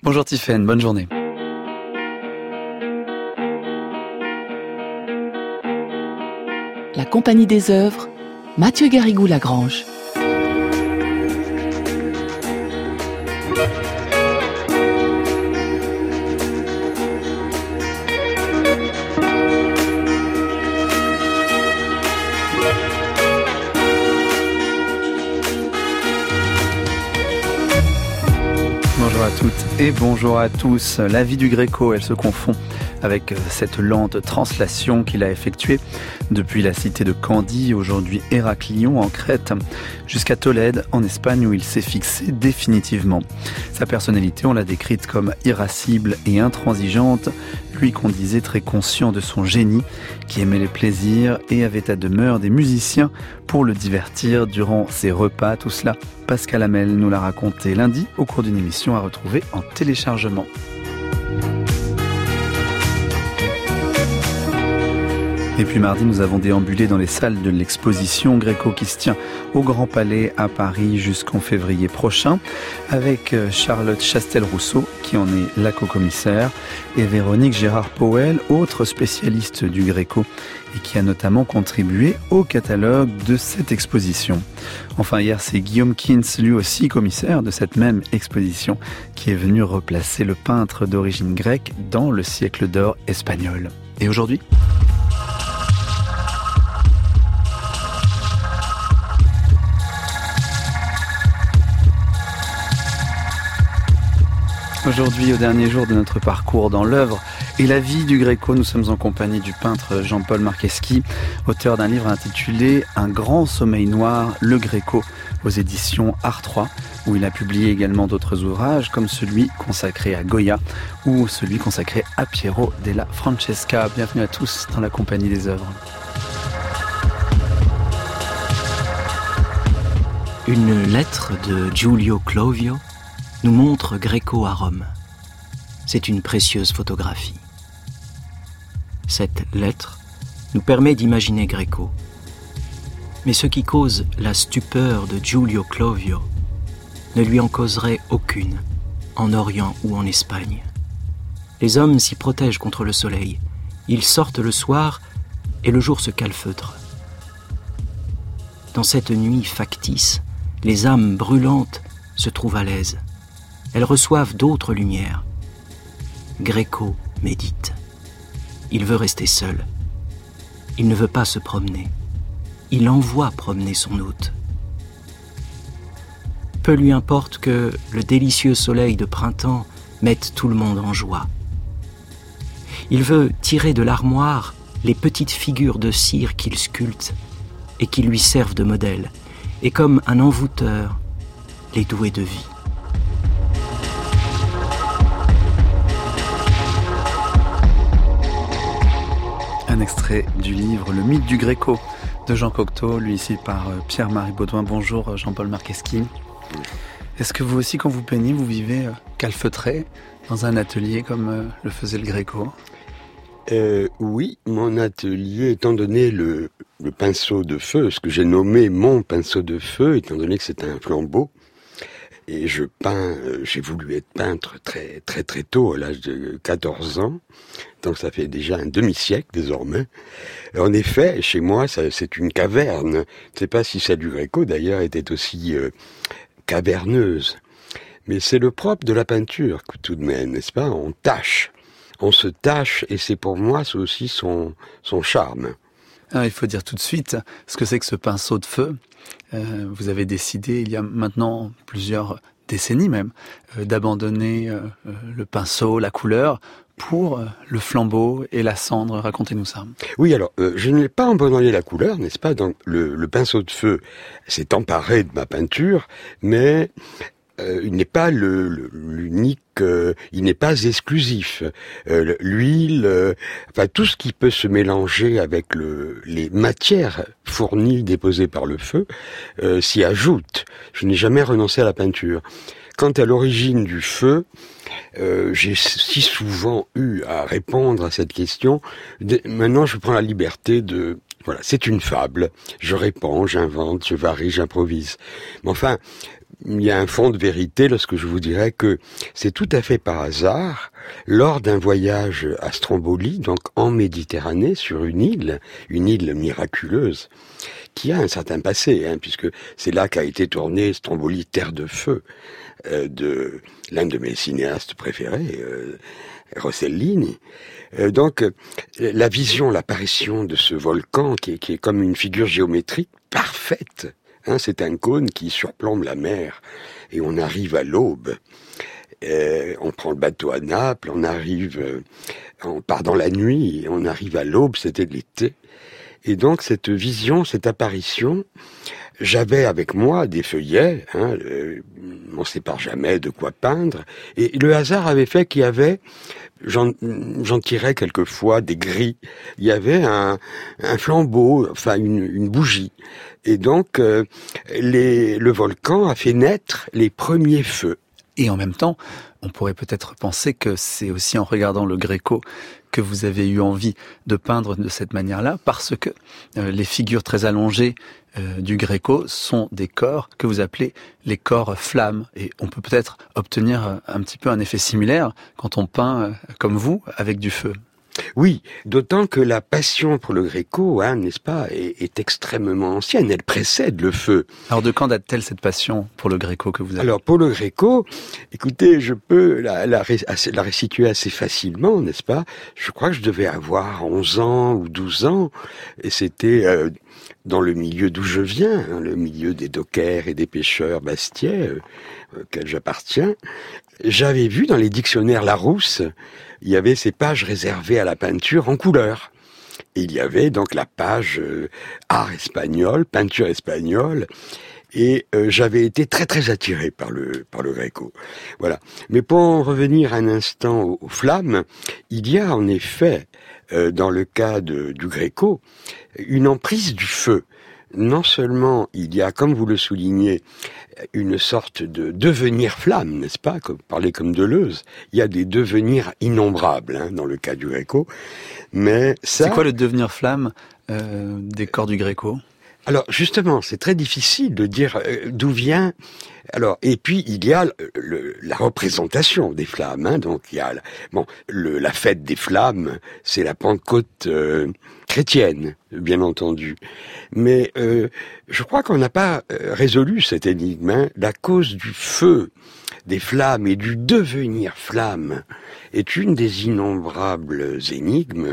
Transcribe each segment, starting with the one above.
Bonjour Tiffaine, bonne journée. La Compagnie des œuvres, Mathieu Garrigou-Lagrange. Bonjour à toutes et bonjour à tous. La vie du Gréco, elle se confond avec cette lente translation qu'il a effectuée depuis la cité de Candie, aujourd'hui Héraclion en Crète, jusqu'à Tolède en Espagne où il s'est fixé définitivement. Sa personnalité, on l'a décrite comme irascible et intransigeante, lui qu'on disait très conscient de son génie, qui aimait les plaisirs et avait à demeure des musiciens pour le divertir durant ses repas. Tout cela, Pascal Hamel nous l'a raconté lundi au cours d'une émission à retrouver en téléchargement. Et puis mardi, nous avons déambulé dans les salles de l'exposition Gréco qui se tient au Grand Palais à Paris jusqu'en février prochain, avec Charlotte Chastel-Rousseau, qui en est la co-commissaire, et Véronique Gérard-Powell, autre spécialiste du Gréco, et qui a notamment contribué au catalogue de cette exposition. Enfin, hier, c'est Guillaume Kintz, lui aussi commissaire de cette même exposition, qui est venu replacer le peintre d'origine grecque dans le siècle d'or espagnol. Et aujourd'hui ? Aujourd'hui, au dernier jour de notre parcours dans l'œuvre et la vie du Gréco, nous sommes en compagnie du peintre Jean-Paul Marcheschi, auteur d'un livre intitulé « Un grand sommeil noir, le Gréco » aux éditions Art 3, où il a publié également d'autres ouvrages comme celui consacré à Goya ou celui consacré à Piero della Francesca. Bienvenue à tous dans la Compagnie des œuvres. Une lettre de Giulio Clovio nous montre Gréco à Rome. C'est une précieuse photographie. Cette lettre nous permet d'imaginer Gréco. Mais ce qui cause la stupeur de Giulio Clovio ne lui en causerait aucune, en Orient ou en Espagne. Les hommes s'y protègent contre le soleil. Ils sortent le soir et le jour se calfeutre. Dans cette nuit factice, les âmes brûlantes se trouvent à l'aise. Elles reçoivent d'autres lumières. Gréco médite. Il veut rester seul. Il ne veut pas se promener. Il envoie promener son hôte. Peu lui importe que le délicieux soleil de printemps mette tout le monde en joie. Il veut tirer de l'armoire les petites figures de cire qu'il sculpte et qui lui servent de modèle, et comme un envoûteur, les douer de vie. Un extrait du livre Le mythe du Gréco de Jean Cocteau, lui ici par Pierre-Marie Baudouin. Bonjour Jean-Paul Marcheschi. Est-ce que vous aussi, quand vous peignez, vous vivez calfeutré dans un atelier comme le faisait le Gréco ? Oui, mon atelier, étant donné le pinceau de feu, ce que j'ai nommé mon pinceau de feu, étant donné que c'est un flambeau, et je peins, j'ai voulu être peintre très très très tôt, à l'âge de 14 ans, donc ça fait déjà un demi-siècle désormais. En effet, chez moi, c'est une caverne. Je ne sais pas si celle du Gréco d'ailleurs était aussi caverneuse, mais c'est le propre de la peinture tout de même, n'est-ce pas ? On tâche. On se tâche, et c'est pour moi, c'est aussi son charme. Alors, il faut dire tout de suite ce que c'est que ce pinceau de feu. Vous avez décidé, il y a maintenant plusieurs décennies même, d'abandonner le pinceau, la couleur, pour le flambeau et la cendre. Racontez-nous ça. Oui, alors, je n'ai pas abandonné la couleur, n'est-ce pas ? Donc, le pinceau de feu s'est emparé de ma peinture, mais il n'est pas l'unique, il n'est pas exclusif. L'huile, enfin tout ce qui peut se mélanger avec les matières fournies, déposées par le feu, s'y ajoute. Je n'ai jamais renoncé à la peinture. Quant à l'origine du feu, j'ai si souvent eu à répondre à cette question. Maintenant, je prends la liberté de... Voilà, c'est une fable. Je réponds, j'invente, je varie, j'improvise. Mais enfin, il y a un fond de vérité lorsque je vous dirais que c'est tout à fait par hasard, lors d'un voyage à Stromboli, donc en Méditerranée, sur une île miraculeuse, qui a un certain passé, puisque c'est là qu'a été tourné Stromboli, Terre de feu, de l'un de mes cinéastes préférés, Rossellini. Donc, la vision, l'apparition de ce volcan qui est comme une figure géométrique parfaite. C'est un cône qui surplombe la mer et on arrive à l'aube. On prend le bateau à Naples, on part dans la nuit et on arrive à l'aube, c'était de l'été. Et donc cette vision, cette apparition, j'avais avec moi des feuillets, on ne sépare jamais de quoi peindre, et le hasard avait fait qu'il y avait, j'en tirais quelquefois des gris, il y avait un flambeau, enfin une bougie, et donc le volcan a fait naître les premiers feux. Et en même temps, on pourrait peut-être penser que c'est aussi en regardant le Gréco que vous avez eu envie de peindre de cette manière-là, parce que les figures très allongées du Gréco sont des corps que vous appelez les corps flammes. Et on peut peut-être obtenir un petit peu un effet similaire quand on peint, comme vous, avec du feu. Oui, d'autant que la passion pour le Gréco, n'est-ce pas, est extrêmement ancienne. Elle précède le feu. Alors de quand date-t-elle cette passion pour le Gréco que vous avez ? Alors pour le Gréco, écoutez, je peux la restituer assez facilement, n'est-ce pas ? Je crois que je devais avoir 11 ans ou 12 ans, et c'était dans le milieu d'où je viens, le milieu des dockers et des pêcheurs bastiais, auxquels j'appartiens. J'avais vu dans les dictionnaires Larousse, il y avait ces pages réservées à la peinture en couleur. Et il y avait donc la page art espagnol, peinture espagnole, et j'avais été très très attiré par le Gréco. Voilà. Mais pour en revenir un instant aux flammes, il y a en effet, dans le cas du Gréco, une emprise du feu. Non seulement il y a, comme vous le soulignez, une sorte de devenir flamme, n'est-ce pas, parler comme Deleuze, il y a des devenirs innombrables dans le cas du Gréco, mais ça... C'est quoi le devenir flamme des corps du Gréco ? Alors justement, c'est très difficile de dire d'où vient... Alors, et puis il y a la représentation des flammes, donc il y a la fête des flammes, c'est la Pentecôte chrétienne, bien entendu. Mais je crois qu'on n'a pas résolu cette énigme. La cause du feu, des flammes et du devenir flamme est une des innombrables énigmes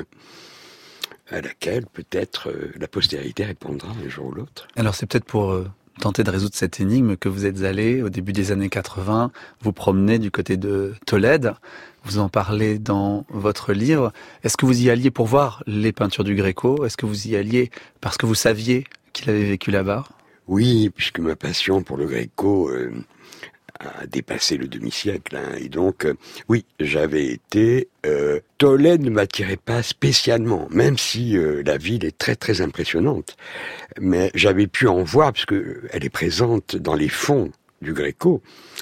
à laquelle peut-être la postérité répondra un jour ou l'autre. Alors c'est peut-être pour tenter de résoudre cette énigme que vous êtes allé, au début des années 80, vous promener du côté de Tolède. Vous en parlez dans votre livre. Est-ce que vous y alliez pour voir les peintures du Gréco ? Est-ce que vous y alliez parce que vous saviez qu'il avait vécu là-bas ? Oui, puisque ma passion pour le Gréco a dépassé le demi-siècle. Et donc, oui, j'avais été... Tolède ne m'attirait pas spécialement, même si la ville est très très impressionnante. Mais j'avais pu en voir, puisque elle est présente dans les fonds du Gréco.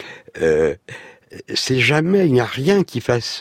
C'est jamais, il n'y a rien qui fasse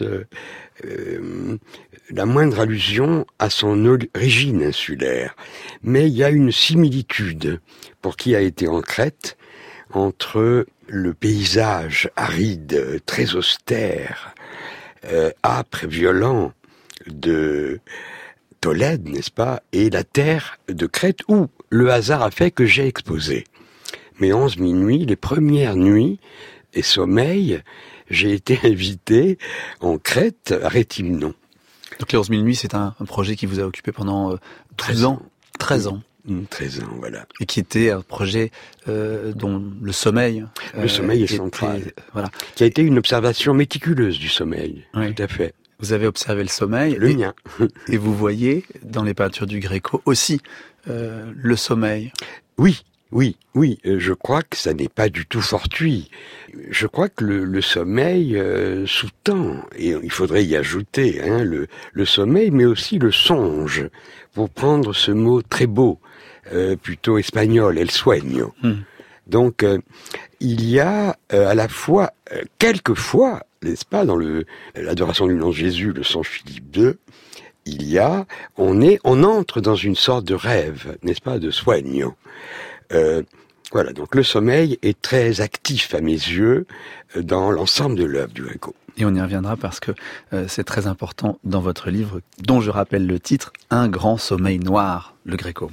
la moindre allusion à son origine insulaire. Mais il y a une similitude, pour qui a été en Crète, entre le paysage aride, très austère, âpre et violent de Tolède, n'est-ce pas, et la terre de Crète, où le hasard a fait que j'ai exposé. Mes 11 nuits, les premières nuits et sommeils, j'ai été invité en Crète à Réthymnon. Donc les 11 000 nuits, c'est un projet qui vous a occupé pendant 12 ans, 13 ans. 13 ans, voilà. Et qui était un projet dont le sommeil... Le sommeil est central. Voilà. Qui a été une observation méticuleuse du sommeil, oui. Tout à fait. Vous avez observé le sommeil. Le mien. Et vous voyez, dans les peintures du Gréco, aussi le sommeil. Oui. Je crois que ça n'est pas du tout fortuit. Je crois que le sommeil sous-tend, et il faudrait y ajouter le sommeil, mais aussi le songe, pour prendre ce mot très beau, plutôt espagnol, el sueño. Donc, il y a à la fois, quelquefois, n'est-ce pas, dans l'adoration du nom de Jésus, le Songe Philippe II, on entre dans une sorte de rêve, n'est-ce pas, de sueño. Voilà, donc le sommeil est très actif à mes yeux dans l'ensemble de l'œuvre du Gréco. Et on y reviendra parce que c'est très important dans votre livre, dont je rappelle le titre, Un grand sommeil noir, le Gréco.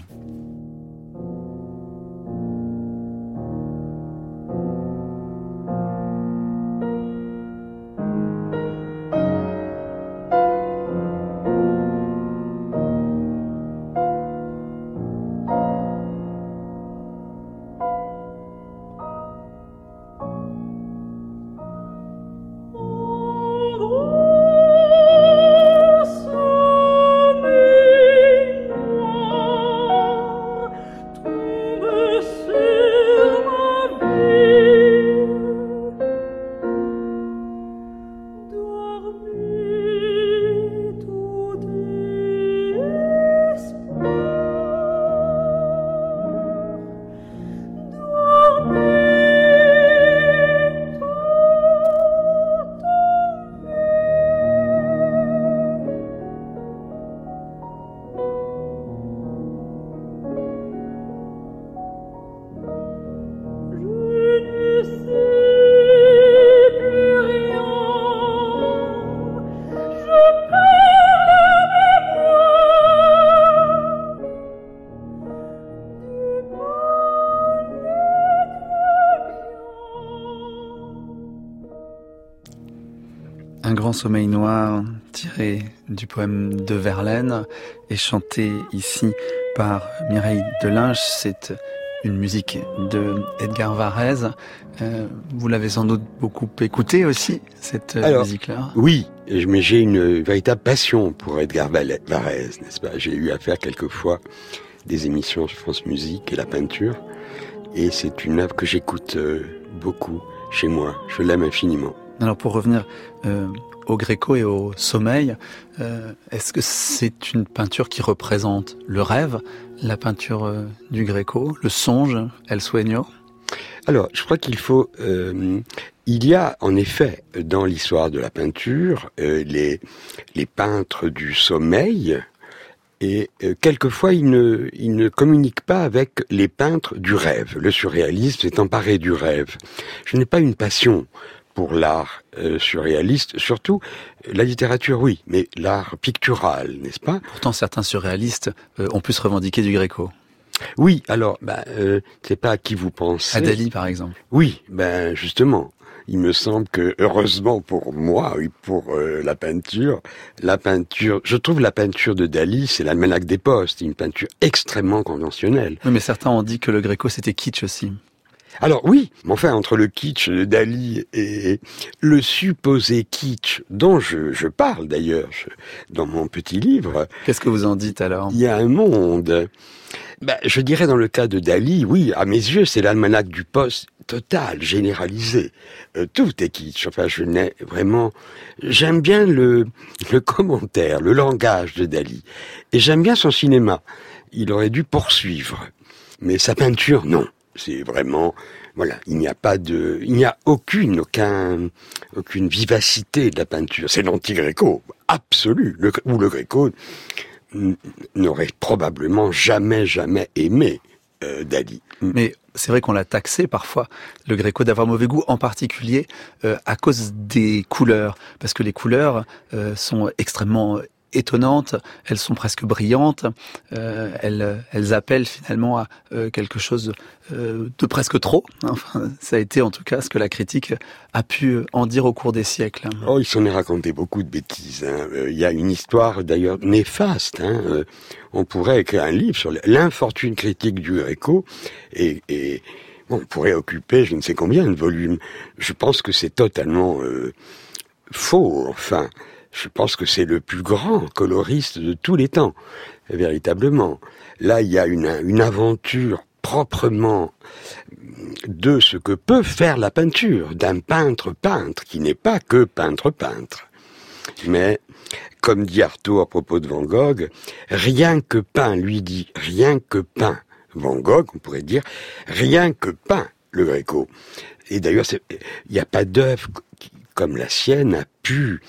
Un grand sommeil noir, tiré du poème de Verlaine et chanté ici par Mireille Delinge. C'est une musique de Edgar Varèse. Vous l'avez sans doute beaucoup écouté aussi, cette musique-là. Oui, mais j'ai une véritable passion pour Edgar Varèse, n'est-ce pas? J'ai eu à faire quelquefois des émissions sur France Musique et la peinture. Et c'est une œuvre que j'écoute beaucoup chez moi. Je l'aime infiniment. Alors pour revenir au Gréco et au sommeil, est-ce que c'est une peinture qui représente le rêve, la peinture du Gréco, le songe, El Sueño? Alors, je crois qu'il faut... il y a en effet dans l'histoire de la peinture les peintres du sommeil, et quelquefois ils ne communiquent pas avec les peintres du rêve. Le surréalisme s'est emparé du rêve. Je n'ai pas une passion pour l'art surréaliste, surtout la littérature, oui, mais l'art pictural, n'est-ce pas? Pourtant, certains surréalistes ont pu se revendiquer du Gréco. Oui, alors, c'est pas à qui vous pensez. À Dali, par exemple. Oui, justement. Il me semble que, heureusement pour moi, oui, pour la peinture, je trouve la peinture de Dali, c'est l'Almanach des Postes, une peinture extrêmement conventionnelle. Oui, mais certains ont dit que le Gréco, c'était kitsch aussi. Alors oui, mais enfin, entre le kitsch de Dali et le supposé kitsch dont je parle d'ailleurs dans mon petit livre... Qu'est-ce que vous en dites alors? Il y a un monde... je dirais dans le cas de Dali, oui, à mes yeux, c'est l'Almanach du Poste total, généralisé. Tout est kitsch. Enfin, j'aime bien le commentaire, le langage de Dali. Et j'aime bien son cinéma. Il aurait dû poursuivre. Mais sa peinture, non. C'est vraiment, voilà, il n'y a aucune vivacité de la peinture. C'est l'anti-Gréco, absolu. Le Gréco n'aurait probablement jamais aimé Dali. Mais c'est vrai qu'on l'a taxé parfois, le Gréco, d'avoir mauvais goût, en particulier à cause des couleurs. Parce que les couleurs sont extrêmement étonnantes, elles sont presque brillantes, elles appellent finalement à quelque chose de presque trop. Enfin, ça a été en tout cas ce que la critique a pu en dire au cours des siècles. Oh, il s'en est raconté beaucoup de bêtises. Il y a une histoire d'ailleurs néfaste. On pourrait écrire un livre sur l'infortune critique du Gréco et on pourrait occuper je ne sais combien de volumes. Je pense que c'est totalement faux, enfin. Je pense que c'est le plus grand coloriste de tous les temps, véritablement. Là, il y a une aventure proprement de ce que peut faire la peinture, d'un peintre qui n'est pas que peintre. Mais, comme dit Artaud à propos de Van Gogh, rien que peint, lui dit, rien que peint Van Gogh, on pourrait dire, rien que peint le Gréco. Et d'ailleurs, il n'y a pas d'œuvre comme la sienne a pu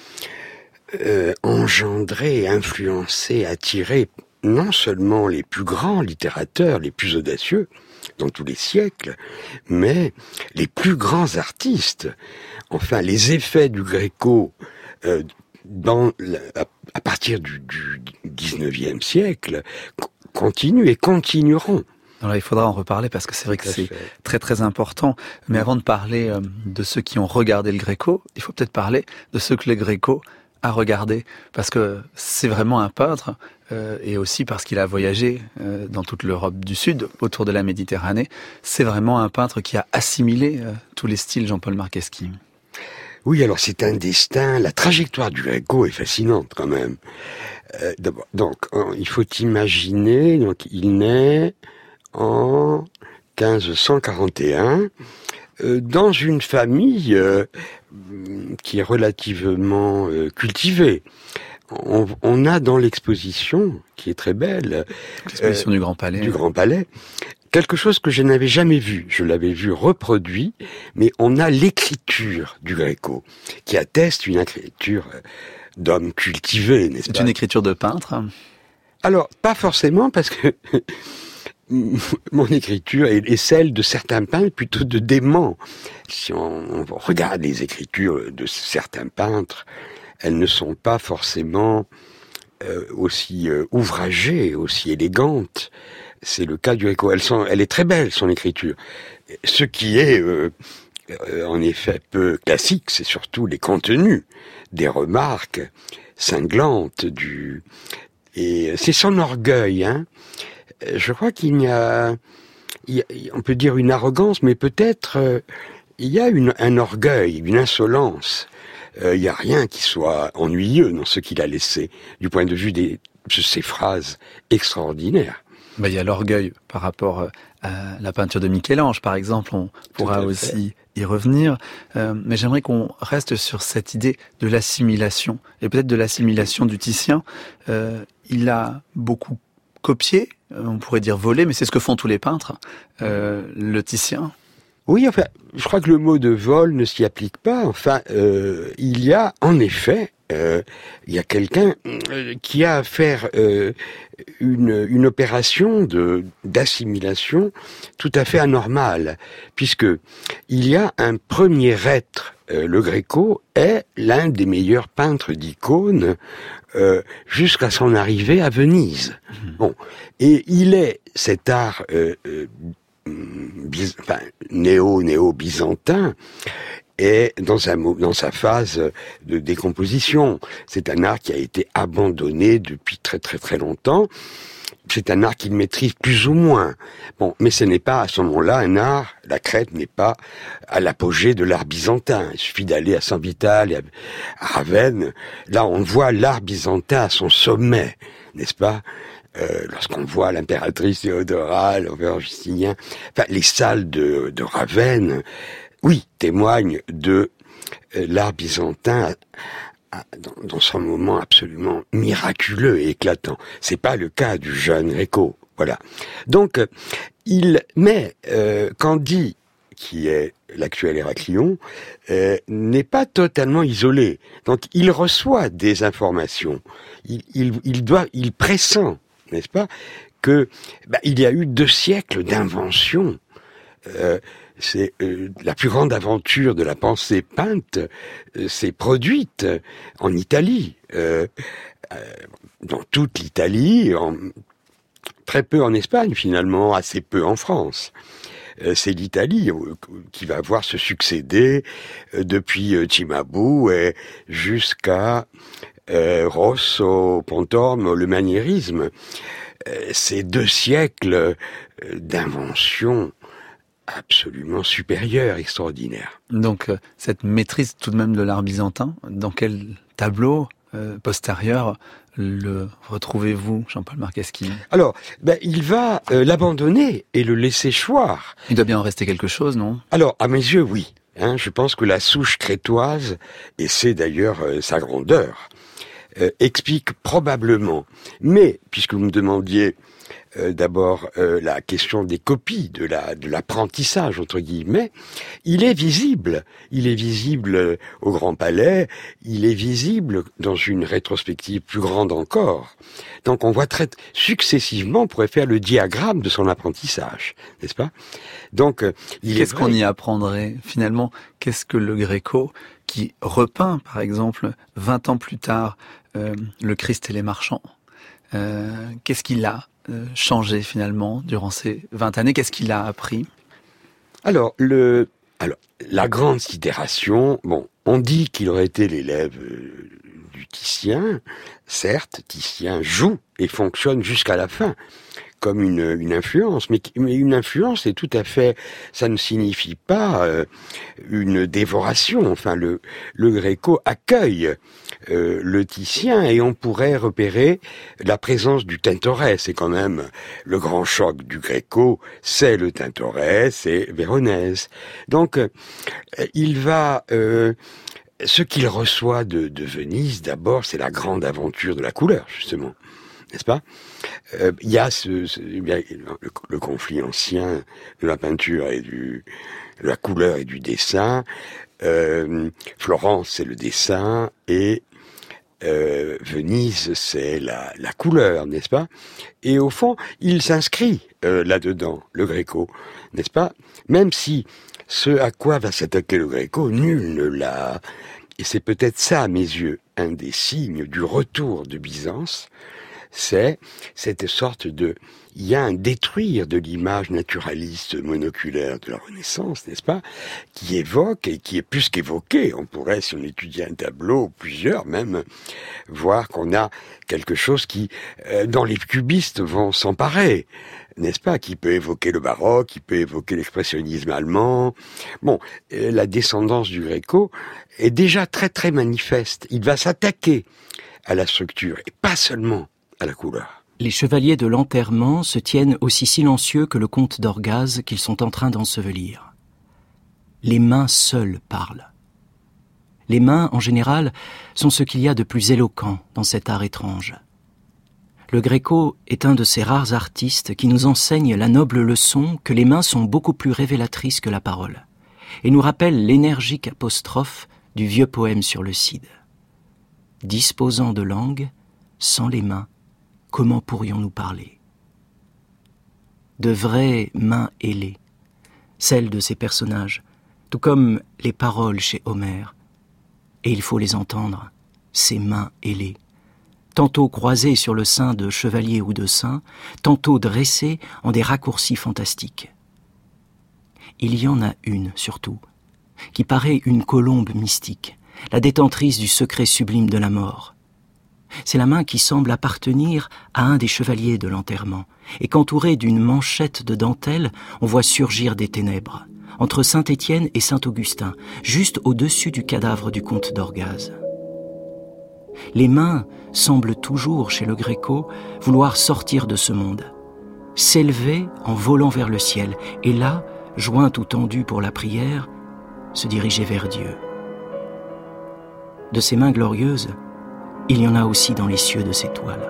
engendrer, influencer, attirer non seulement les plus grands littérateurs, les plus audacieux, dans tous les siècles, mais les plus grands artistes, enfin les effets du Gréco à partir du 19e siècle continuent et continueront. Alors il faudra en reparler parce que c'est vrai que c'est très très important. Mais avant de parler de ceux qui ont regardé le Gréco, il faut peut-être parler de ceux que le Gréco a regardé, parce que c'est vraiment un peintre, et aussi parce qu'il a voyagé dans toute l'Europe du Sud, autour de la Méditerranée. C'est vraiment un peintre qui a assimilé tous les styles, Jean-Paul Marcheschi. Oui, alors c'est un destin, la trajectoire du Gréco est fascinante quand même. Donc, il faut imaginer, donc il naît en 1541 dans une famille qui est relativement cultivée. On a dans l'exposition, qui est très belle, l'exposition du Grand Palais, quelque chose que je n'avais jamais vu. Je l'avais vu reproduit, mais on a l'écriture du Gréco, qui atteste une écriture d'homme cultivé, n'est-ce pas ? C'est une écriture de peintre ? Alors, pas forcément, parce que mon écriture est celle de certains peintres, plutôt de déments. Si on regarde les écritures de certains peintres, elles ne sont pas forcément aussi ouvragées, aussi élégantes. C'est le cas du Gréco. Elle est très belle, son écriture. Ce qui est, en effet, peu classique, c'est surtout les contenus des remarques cinglantes et c'est son orgueil, hein. Je crois qu'il y a, on peut dire une arrogance, mais peut-être il y a un orgueil, une insolence. Il n'y a rien qui soit ennuyeux dans ce qu'il a laissé, du point de vue de ces phrases extraordinaires. Il y a l'orgueil par rapport à la peinture de Michel-Ange, par exemple, on pourra aussi y revenir. Mais j'aimerais qu'on reste sur cette idée de l'assimilation, et peut-être de l'assimilation du Titien. Il a beaucoup copié, on pourrait dire volé, mais c'est ce que font tous les peintres, le Titien. Oui, enfin, je crois que le mot de vol ne s'y applique pas. Enfin, il y a en effet, il y a quelqu'un qui a à faire une opération d'assimilation tout à fait anormale, puisque il y a un premier être. Le Gréco est l'un des meilleurs peintres d'icônes jusqu'à son arrivée à Venise. Bon, et il est cet art néo-byzantin est dans sa phase de décomposition. C'est un art qui a été abandonné depuis très très très longtemps. C'est un art qu'il maîtrise plus ou moins. Bon, mais ce n'est pas à ce moment-là un art. La Crète n'est pas à l'apogée de l'art byzantin. Il suffit d'aller à Saint-Vital et à Ravenne. Là, on voit l'art byzantin à son sommet, n'est-ce pas ? Lorsqu'on voit l'impératrice Théodora, l'empereur Justinien, enfin, les salles de Ravenne, oui, témoignent de l'art byzantin dans son moment absolument miraculeux et éclatant. C'est pas le cas du jeune Gréco, voilà. Donc, Candie, qui est l'actuel Héraclion, n'est pas totalement isolé. Donc, il reçoit des informations. Il pressent, n'est-ce pas, que il y a eu 2 siècles d'invention. C'est la plus grande aventure de la pensée peinte s'est produite en Italie, dans toute l'Italie, très peu en Espagne finalement, assez peu en France. C'est l'Italie qui va voir se succéder depuis Cimabue et jusqu'à Rosso, Pontormo, le maniérisme. Ces 2 siècles d'invention absolument supérieure, extraordinaire. Donc, cette maîtrise tout de même de l'art byzantin, dans quel tableau postérieur le retrouvez-vous, Jean-Paul Marcheschi ? Alors, il va l'abandonner et le laisser choir. Il doit bien en rester quelque chose, non ? Alors, à mes yeux, oui. Je pense que la souche crétoise, et c'est d'ailleurs sa grandeur, explique probablement. Mais, puisque vous me demandiez d'abord la question des copies, de l'apprentissage entre guillemets. Il est visible au Grand Palais, il est visible dans une rétrospective plus grande encore. Donc on voit très successivement, on pourrait faire le diagramme de son apprentissage, n'est-ce pas? Donc qu'est-ce qu'on y apprendrait finalement? Qu'est-ce que le Gréco, qui repeint par exemple 20 ans plus tard le Christ et les marchands, qu'est-ce qu'il a changé finalement durant ces 20 années? Qu'est-ce qu'il a appris? Alors, la grande sidération, on dit qu'il aurait été l'élève du Titien. Certes, Titien joue et fonctionne jusqu'à la fin comme une influence, mais une influence est tout à fait, ça ne signifie pas une dévoration. Enfin, le Gréco accueille le Titien et on pourrait repérer la présence du Tintoret. C'est quand même le grand choc du Gréco, c'est le Tintoret, c'est Véronèse. Donc, il va... ce qu'il reçoit de Venise, d'abord, c'est la grande aventure de la couleur, justement. N'est-ce pas? Il y a le conflit ancien de la peinture et de la couleur et du dessin. Florence, c'est le dessin et Venise, c'est la couleur, n'est-ce pas? Et au fond, il s'inscrit là-dedans, le Gréco, n'est-ce pas? Même si ce à quoi va s'attaquer le Gréco, nul ne l'a... Et c'est peut-être ça, à mes yeux, un des signes du retour de Byzance, c'est cette sorte il y a un détruire de l'image naturaliste monoculaire de la Renaissance, n'est-ce pas, qui évoque et qui est plus qu'évoqué. On pourrait, si on étudiait un tableau, plusieurs même, voir qu'on a quelque chose qui, dont les cubistes vont s'emparer, n'est-ce pas, qui peut évoquer le baroque, qui peut évoquer l'expressionnisme allemand. La descendance du Gréco est déjà très très manifeste. Il va s'attaquer à la structure, et pas seulement à la couleur. Les chevaliers de l'enterrement se tiennent aussi silencieux que le comte d'Orgaz qu'ils sont en train d'ensevelir. Les mains seules parlent. Les mains, en général, sont ce qu'il y a de plus éloquent dans cet art étrange. Le Gréco est un de ces rares artistes qui nous enseigne la noble leçon que les mains sont beaucoup plus révélatrices que la parole, et nous rappelle l'énergique apostrophe du vieux poème sur le Cid. Disposant de langue, sans les mains, comment pourrions-nous parler? De vraies mains ailées, celles de ces personnages, tout comme les paroles chez Homère. Et il faut les entendre, ces mains ailées, tantôt croisées sur le sein de chevalier ou de saint, tantôt dressées en des raccourcis fantastiques. Il y en a une, surtout, qui paraît une colombe mystique, la détentrice du secret sublime de la mort. C'est la main qui semble appartenir à un des chevaliers de l'enterrement, et qu'entourée d'une manchette de dentelle, on voit surgir des ténèbres, entre Saint-Étienne et Saint-Augustin, juste au-dessus du cadavre du comte d'Orgaz. Les mains semblent toujours, chez le Gréco, vouloir sortir de ce monde, s'élever en volant vers le ciel, et là, jointes ou tendues pour la prière, se diriger vers Dieu. De ces mains glorieuses, il y en a aussi dans les cieux de ces toiles.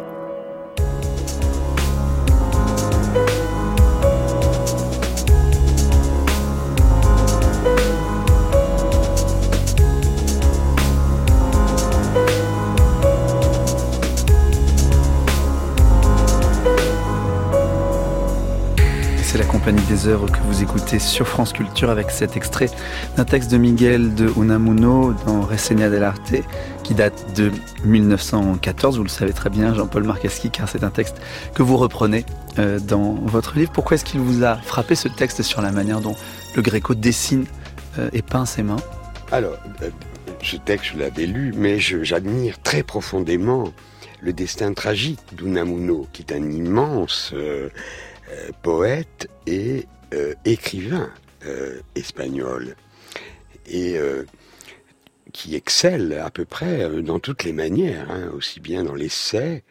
C'est la Compagnie des œuvres que vous écoutez sur France Culture avec cet extrait d'un texte de Miguel de Unamuno dans Reseña del Arte qui date de 1914. Vous le savez très bien, Jean-Paul Marcheschi, car c'est un texte que vous reprenez dans votre livre. Pourquoi est-ce qu'il vous a frappé ce texte sur la manière dont le Gréco dessine et peint ses mains? Alors, ce texte, je l'avais lu, mais j'admire très profondément le destin tragique d'Unamuno, qui est un immense... poète et écrivain espagnol et qui excelle à peu près dans toutes les manières, aussi bien dans l'essai,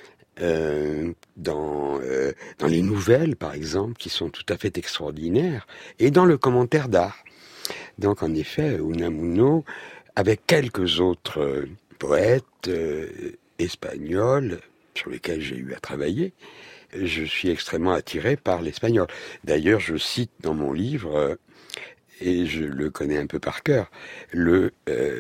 dans les nouvelles par exemple, qui sont tout à fait extraordinaires, et dans le commentaire d'art. Donc en effet, Unamuno, avec quelques autres poètes espagnols sur lesquels j'ai eu à travailler, je suis extrêmement attiré par l'espagnol. D'ailleurs, je cite dans mon livre, et je le connais un peu par cœur, le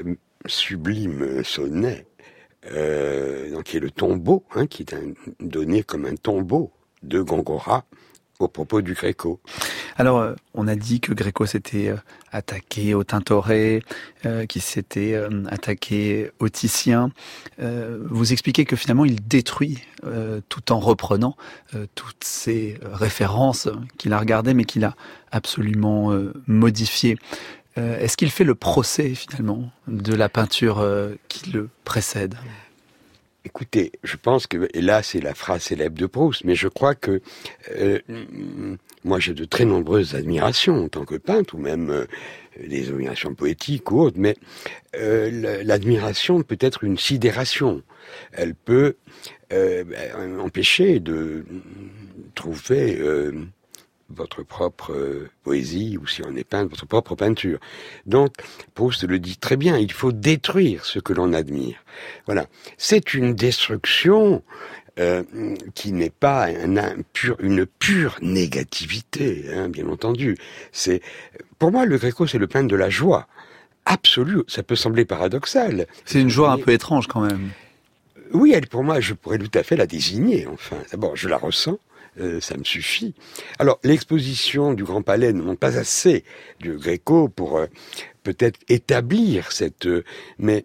sublime sonnet, donc qui est le tombeau, qui est donné comme un tombeau de Góngora au propos du Gréco. Alors, on a dit que Gréco s'était attaqué au Tintoret, qu'il s'était attaqué au Titien. Vous expliquez que finalement, il détruit, tout en reprenant toutes ces références qu'il a regardées, mais qu'il a absolument modifiées. Est-ce qu'il fait le procès, finalement, de la peinture qui le précède ? Écoutez, je pense que, et là c'est la phrase célèbre de Proust, mais je crois que moi j'ai de très nombreuses admirations en tant que peintre, ou même des admirations poétiques ou autres, mais l'admiration peut être une sidération. Elle peut empêcher de trouver votre propre poésie, ou si on est peintre, votre propre peinture. Donc, Proust le dit très bien, il faut détruire ce que l'on admire. Voilà. C'est une destruction qui n'est pas une pure négativité, bien entendu. Pour moi, le Gréco, c'est le peintre de la joie absolue. Ça peut sembler paradoxal. C'est une joie un peu étrange, quand même. Oui, pour moi, je pourrais tout à fait la désigner, enfin. D'abord, je la ressens. Ça me suffit. Alors, l'exposition du Grand Palais ne montre pas assez du Gréco pour peut-être établir cette... mais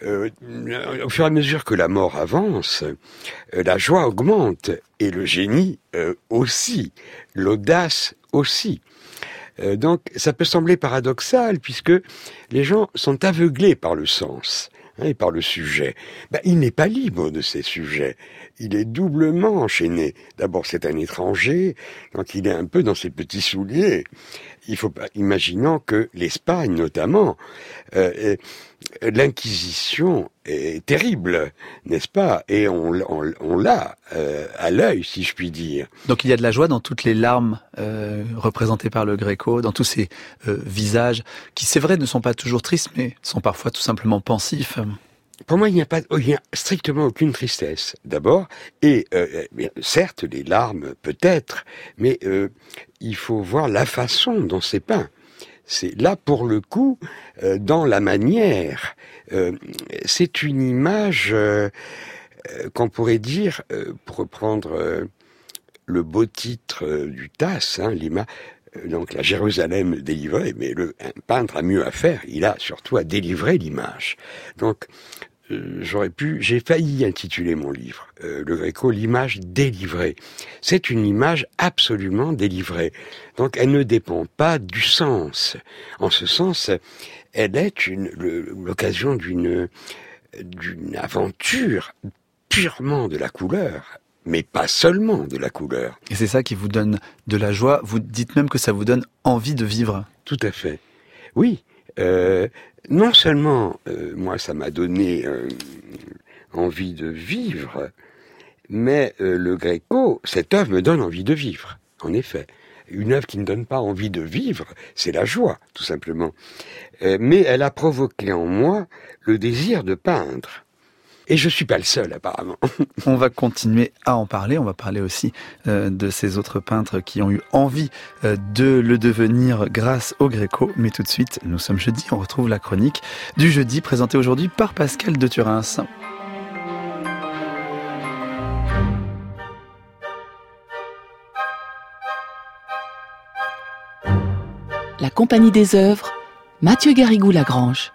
au fur et à mesure que la mort avance, la joie augmente, et le génie aussi, l'audace aussi. Donc, ça peut sembler paradoxal, puisque les gens sont aveuglés par le sens. Et par le sujet. Il n'est pas libre de ces sujets. Il est doublement enchaîné. D'abord, c'est un étranger, donc il est un peu dans ses petits souliers. Imaginons que l'Espagne, notamment, l'Inquisition est terrible, n'est-ce pas? Et on l'a à l'œil, si je puis dire. Donc il y a de la joie dans toutes les larmes représentées par le Gréco, dans tous ces visages qui, c'est vrai, ne sont pas toujours tristes, mais sont parfois tout simplement pensifs. Pour moi, il n'y a strictement aucune tristesse, d'abord. Et certes, les larmes, peut-être, mais il faut voir la façon dont c'est peint. C'est là, pour le coup, dans la manière. C'est une image qu'on pourrait dire, pour reprendre le beau titre du Tasse, l'image... Donc la Jérusalem délivrée, mais un peintre a mieux à faire, il a surtout à délivrer l'image. Donc j'ai failli intituler mon livre, le Gréco, l'image délivrée. C'est une image absolument délivrée. Donc elle ne dépend pas du sens. En ce sens, elle est l'occasion d'une aventure purement de la couleur. Mais pas seulement de la couleur. Et c'est ça qui vous donne de la joie. Vous dites même que ça vous donne envie de vivre. Tout à fait. Oui. Non seulement, moi, ça m'a donné envie de vivre, mais le Gréco, cette œuvre me donne envie de vivre, en effet. Une œuvre qui ne donne pas envie de vivre, c'est la joie, tout simplement. Mais elle a provoqué en moi le désir de peindre. Et je suis pas le seul, apparemment. On va continuer à en parler. On va parler aussi de ces autres peintres qui ont eu envie de le devenir grâce au Gréco. Mais tout de suite, nous sommes jeudi. On retrouve la chronique du jeudi présentée aujourd'hui par Pascal de Thurins. La Compagnie des œuvres, Mathieu Garrigou-Lagrange.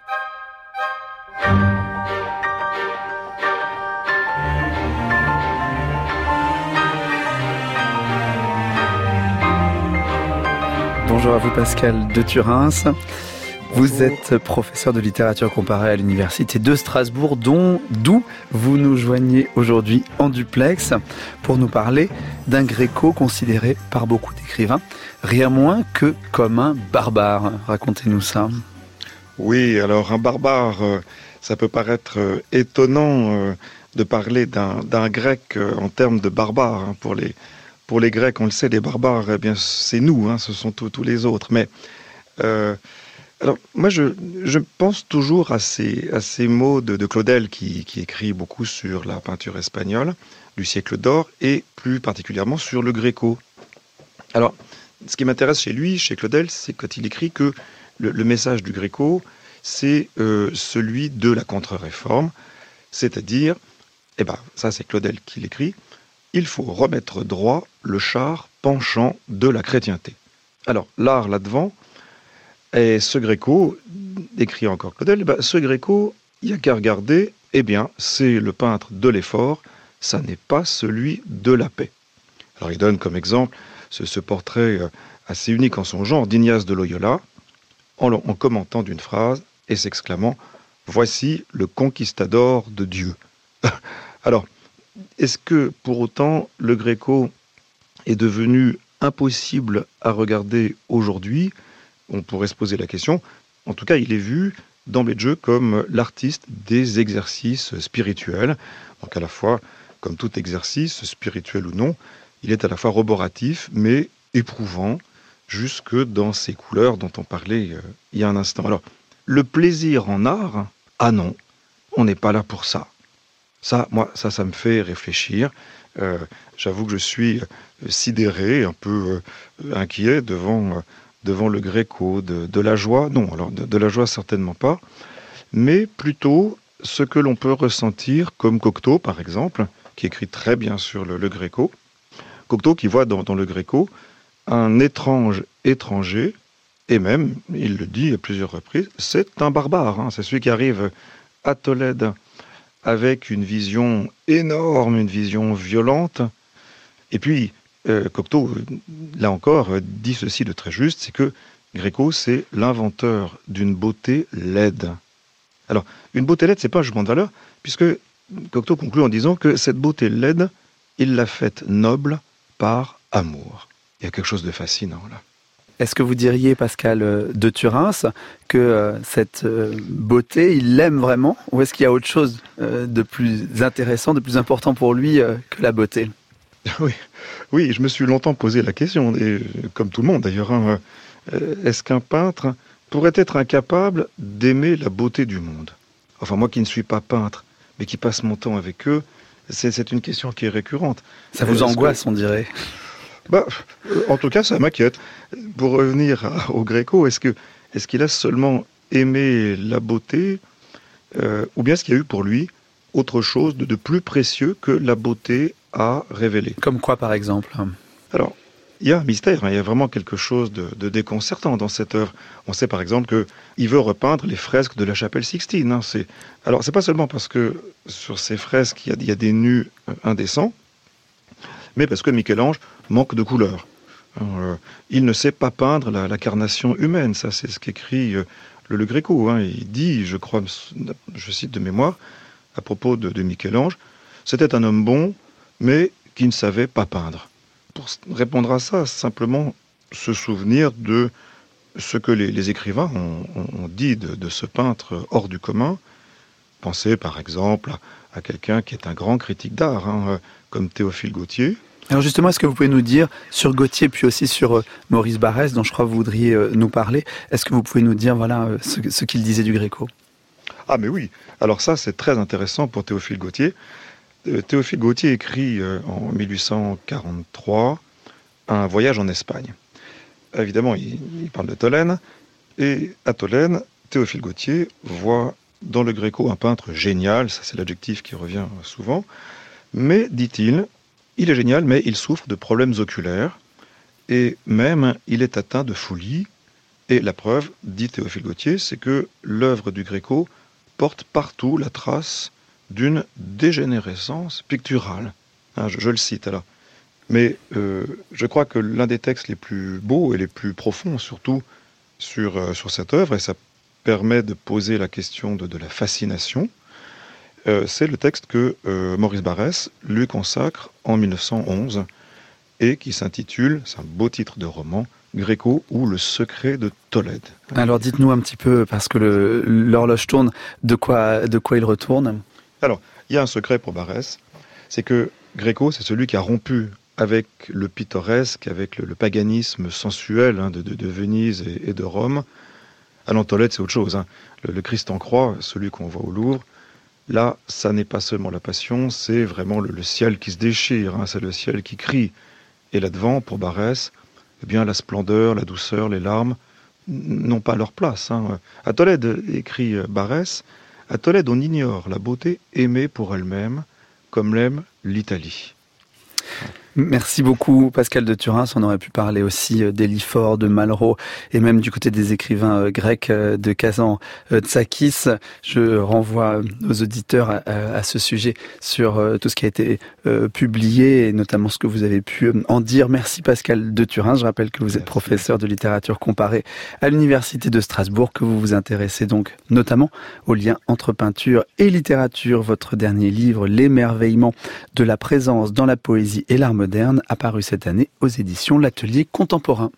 Bonjour à vous Pascal de Thurins. Vous êtes professeur de littérature comparée à l'université de Strasbourg, d'où vous nous joignez aujourd'hui en duplex pour nous parler d'un Gréco considéré par beaucoup d'écrivains rien moins que comme un barbare. Racontez-nous ça. Oui, alors un barbare, ça peut paraître étonnant de parler d'un Grec en termes de barbare. Pour les Grecs, on le sait, les barbares, eh bien, c'est nous, ce sont tous les autres. Mais Alors, moi, je pense toujours à ces mots de Claudel qui écrit beaucoup sur la peinture espagnole du siècle d'or et plus particulièrement sur le Gréco. Alors, ce qui m'intéresse chez lui, chez Claudel, c'est quand il écrit que le message du Gréco, c'est celui de la contre-réforme, c'est-à-dire, ça c'est Claudel qui l'écrit, il faut remettre droit le char penchant de la chrétienté. Alors, l'art là-devant, et ce Gréco, écrit encore Claudel, ce Gréco, il n'y a qu'à regarder, c'est le peintre de l'effort, ça n'est pas celui de la paix. Alors il donne comme exemple ce portrait assez unique en son genre d'Ignace de Loyola, en commentant d'une phrase et s'exclamant « Voici le conquistador de Dieu ». Alors, est-ce que pour autant le Gréco est devenu impossible à regarder aujourd'hui ? On pourrait se poser la question. En tout cas, il est vu d'emblée de jeu comme l'artiste des exercices spirituels. Donc à la fois, comme tout exercice, spirituel ou non, il est à la fois roboratif, mais éprouvant, jusque dans ses couleurs dont on parlait il y a un instant. Alors, le plaisir en art, ah non, on n'est pas là pour ça. Ça me fait réfléchir. J'avoue que je suis sidéré, un peu inquiet devant le Gréco, de la joie. Non, alors de la joie certainement pas, mais plutôt ce que l'on peut ressentir comme Cocteau, par exemple, qui écrit très bien sur le Gréco. Cocteau qui voit dans le Gréco un étrange étranger, et même, il le dit à plusieurs reprises, c'est un barbare. C'est celui qui arrive à Tolède avec une vision énorme, une vision violente. Et puis, Cocteau, là encore, dit ceci de très juste, c'est que Gréco, c'est l'inventeur d'une beauté laide. Alors, une beauté laide, c'est pas un jugement de valeur, puisque Cocteau conclut en disant que cette beauté laide, il l'a faite noble par amour. Il y a quelque chose de fascinant, là. Est-ce que vous diriez, Pascal de Thurins, que cette beauté, il l'aime vraiment? Ou est-ce qu'il y a autre chose de plus intéressant, de plus important pour lui que la beauté? Oui, je me suis longtemps posé la question, et comme tout le monde d'ailleurs, est-ce qu'un peintre pourrait être incapable d'aimer la beauté du monde? Enfin, moi qui ne suis pas peintre, mais qui passe mon temps avec eux, c'est une question qui est récurrente. Ça vous angoisse, on dirait? En tout cas, ça m'inquiète. Pour revenir au Gréco, est-ce qu'il a seulement aimé la beauté, ou bien est-ce qu'il y a eu pour lui autre chose de plus précieux que la beauté à révéler? Comme quoi, par exemple? Alors, il y a un mystère, il y a vraiment quelque chose de déconcertant dans cette œuvre. On sait par exemple qu'il veut repeindre les fresques de la chapelle Sixtine. Alors, c'est pas seulement parce que sur ces fresques, il y a des nus indécents, mais parce que Michel-Ange manque de couleurs. Il ne sait pas peindre la carnation humaine, ça c'est ce qu'écrit le Gréco. Il dit, je crois, je cite de mémoire, à propos de Michel-Ange, c'était un homme bon, mais qui ne savait pas peindre. Pour répondre à ça, simplement se souvenir de ce que les écrivains ont dit de ce peintre hors du commun. Pensez par exemple à quelqu'un qui est un grand critique d'art, comme Théophile Gautier. Alors justement, est-ce que vous pouvez nous dire sur Gautier, puis aussi sur Maurice Barrès, dont je crois que vous voudriez nous parler, est-ce que vous pouvez nous dire ce qu'il disait du Gréco? Ah mais oui, alors ça c'est très intéressant pour Théophile Gautier. Théophile Gautier écrit en 1843 un voyage en Espagne. Évidemment, il parle de Tolède, et à Tolède, Théophile Gautier voit dans le Gréco un peintre génial, ça c'est l'adjectif qui revient souvent, mais, dit-il, il est génial, mais il souffre de problèmes oculaires, et même il est atteint de folie, et la preuve, dit Théophile Gautier, c'est que l'œuvre du Gréco porte partout la trace d'une dégénérescence picturale. Je le cite alors. Mais je crois que l'un des textes les plus beaux et les plus profonds, surtout sur cette œuvre, et ça permet de poser la question de la fascination, c'est le texte que Maurice Barrès lui consacre en 1911 et qui s'intitule, c'est un beau titre de roman, Gréco ou le secret de Tolède. Alors dites-nous un petit peu, parce que l'horloge tourne, de quoi il retourne? Alors, il y a un secret pour Barrès, c'est que Gréco, c'est celui qui a rompu avec le pittoresque, avec le paganisme sensuel de Venise et de Rome. Dans Tolède, c'est autre chose. Hein. Le Christ en croix, celui qu'on voit au Louvre, là, ça n'est pas seulement la passion, c'est vraiment le ciel qui se déchire, hein, c'est le ciel qui crie. Et là-devant, pour Barrès, eh bien, la splendeur, la douceur, les larmes n'ont pas leur place. Hein. À Tolède, écrit Barrès, à Tolède, on ignore la beauté aimée pour elle-même, comme l'aime l'Italie. Merci beaucoup Pascal de Thurins. On aurait pu parler aussi d'Eliphore, de Malraux et même du côté des écrivains grecs de Kazantzakis. Je renvoie nos auditeurs à ce sujet sur tout ce qui a été publié et notamment ce que vous avez pu en dire. Merci Pascal de Thurins. Je rappelle que vous êtes professeur de littérature comparée à l'Université de Strasbourg, que vous vous intéressez donc notamment aux liens entre peinture et littérature. Votre dernier livre, L'émerveillement de la présence dans la poésie et l'art moderne, apparu cette année aux éditions L'Atelier Contemporain.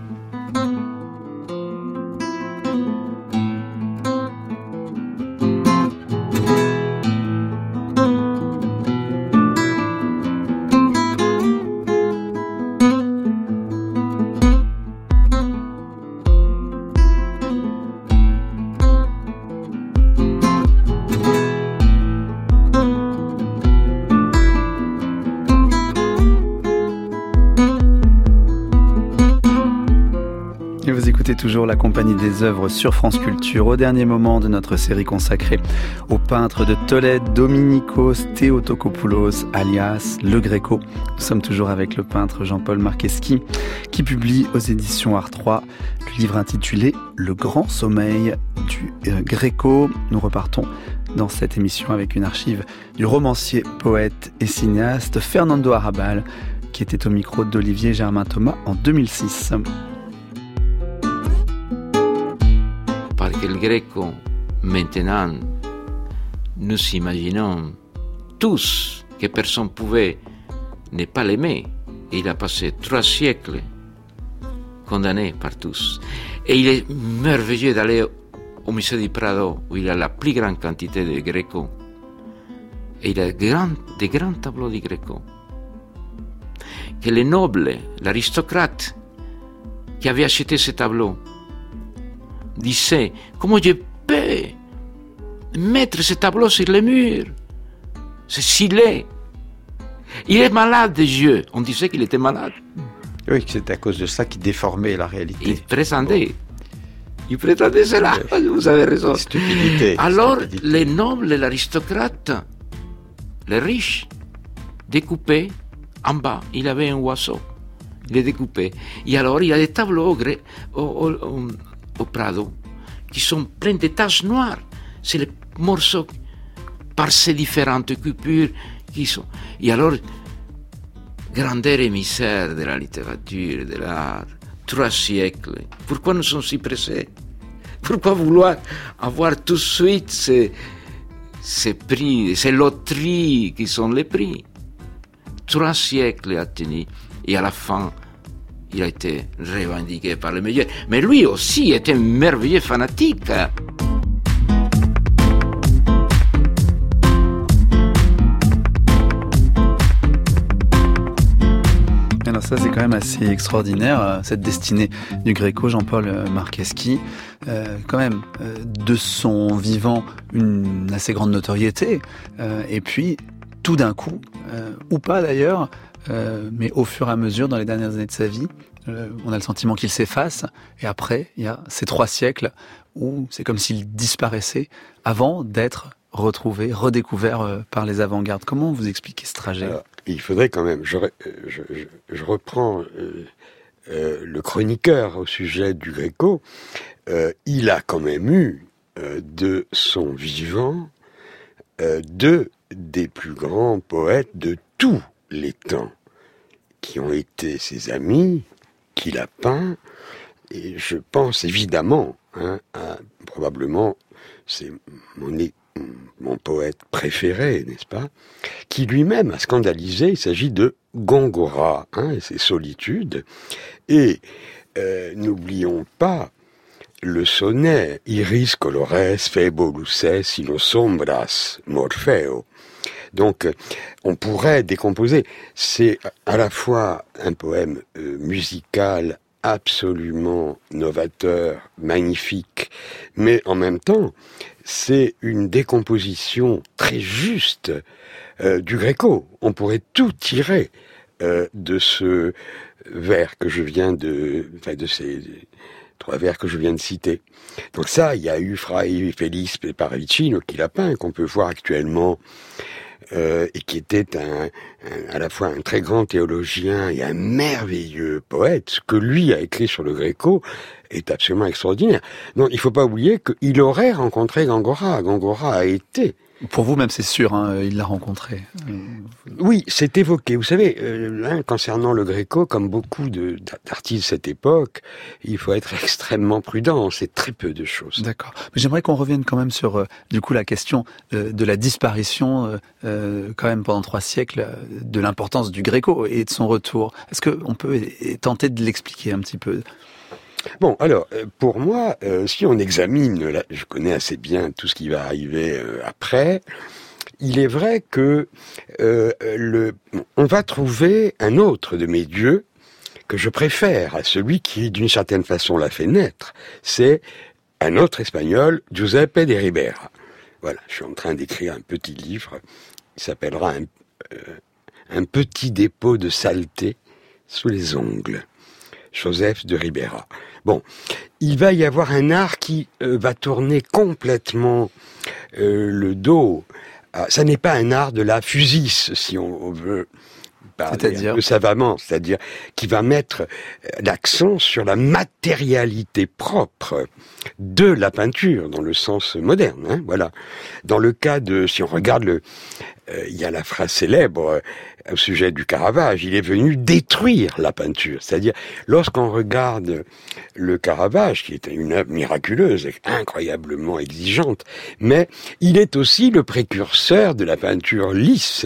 Vous écoutez toujours la Compagnie des œuvres sur France Culture, au dernier moment de notre série consacrée au peintre de Tolède, Dominikos Theotokopoulos, alias Le Greco. Nous sommes toujours avec le peintre Jean-Paul Marcheschi, qui publie aux éditions Art 3 le livre intitulé Le Grand Sommeil du Greco. Nous repartons dans cette émission avec une archive du romancier, poète et cinéaste Fernando Arrabal, qui était au micro d'Olivier Germain Thomas en 2006. Parce que le Greco, maintenant, nous imaginons tous que personne ne pouvait ne pas l'aimer. Et il a passé 3 siècles condamné par tous. Et il est merveilleux d'aller au musée du Prado, où il y a la plus grande quantité de Greco. Et il y a des grands tableaux du Greco. Que les nobles, l'aristocrate qui avait acheté ces tableaux, disait comment je peux mettre ce tableau sur les murs, c'est si laid, il est malade des yeux. On disait qu'il était malade. Oui, que c'était à cause de ça qu'il déformait la réalité. Il prétendait cela. Vous avez raison. Stupidité. Alors stupidité. Les nobles, l'aristocrate, les riches découpaient en bas. Il avait un oiseau, il les découpait. Et alors il y a des tableaux au Prado qui sont pleins de taches noires. C'est les morceaux par ces différentes coupures qui sont. Et alors, grandeur et misère de la littérature, de l'art, 3 siècles. Pourquoi nous sommes si pressés? Pourquoi vouloir avoir tout de suite ces prix, ces loteries qui sont les prix? 3 siècles a tenu. Et à la fin, il a été revendiqué par les meilleurs. Mais lui aussi était un merveilleux fanatique. Alors ça, c'est quand même assez extraordinaire, cette destinée du Greco, Jean-Paul Marcheschi. Quand même, de son vivant, une assez grande notoriété. Et puis, tout d'un coup, ou pas d'ailleurs, mais au fur et à mesure, dans les dernières années de sa vie, on a le sentiment qu'il s'efface. Et après, il y a ces 3 siècles où c'est comme s'il disparaissait avant d'être retrouvé, redécouvert par les avant-gardes. Comment vous expliquez ce trajet? Alors, il faudrait quand même... Je reprends le chroniqueur au sujet du Greco. Il a quand même eu, de son vivant, 2 des plus grands poètes de tous les temps, qui ont été ses amis, qu'il a peints, et je pense évidemment à probablement, c'est mon poète préféré, n'est-ce pas, qui lui-même a scandalisé. Il s'agit de Góngora et ses solitudes, et n'oublions pas le sonnet Iris colores febo luces in sombras Morfeo. Donc, on pourrait décomposer. C'est à la fois un poème musical absolument novateur, magnifique, mais en même temps, c'est une décomposition très juste du Gréco. On pourrait tout tirer de ce vers que je viens de ces 3 vers que je viens de citer. Donc ça, il y a eu Fray Félix Paravicino qui l'a peint, qu'on peut voir actuellement, et qui était à la fois un très grand théologien et un merveilleux poète. Ce que lui a écrit sur le Gréco est absolument extraordinaire. Donc il ne faut pas oublier qu'il aurait rencontré Gongora. Gongora a été... Pour vous, même, c'est sûr, hein, il l'a rencontré. Oui, c'est évoqué. Vous savez, concernant le Gréco, comme beaucoup d'artistes de cette époque, il faut être extrêmement prudent. C'est très peu de choses. D'accord. Mais j'aimerais qu'on revienne quand même sur, du coup, la question de la disparition, quand même pendant 3 siècles, de l'importance du Gréco et de son retour. Est-ce qu'on peut tenter de l'expliquer un petit peu ? Bon, alors, pour moi, si on examine, là, je connais assez bien tout ce qui va arriver après, il est vrai que on va trouver un autre de mes dieux que je préfère à celui qui, d'une certaine façon, l'a fait naître. C'est un autre Espagnol, Giuseppe de Ribera. Voilà, je suis en train d'écrire un petit livre, il s'appellera un petit dépôt de saleté sous les ongles. Joseph de Ribera. Bon, il va y avoir un art qui va tourner complètement le dos. Ça n'est pas un art de la fusis, si on veut parler un peu savamment, c'est-à-dire qui va mettre l'accent sur la matérialité propre de la peinture, dans le sens moderne. Hein, voilà. Dans le cas de, si on regarde il y a la phrase célèbre au sujet du Caravage, il est venu détruire la peinture. C'est-à-dire, lorsqu'on regarde le Caravage, qui est une œuvre miraculeuse, incroyablement exigeante, mais il est aussi le précurseur de la peinture lisse,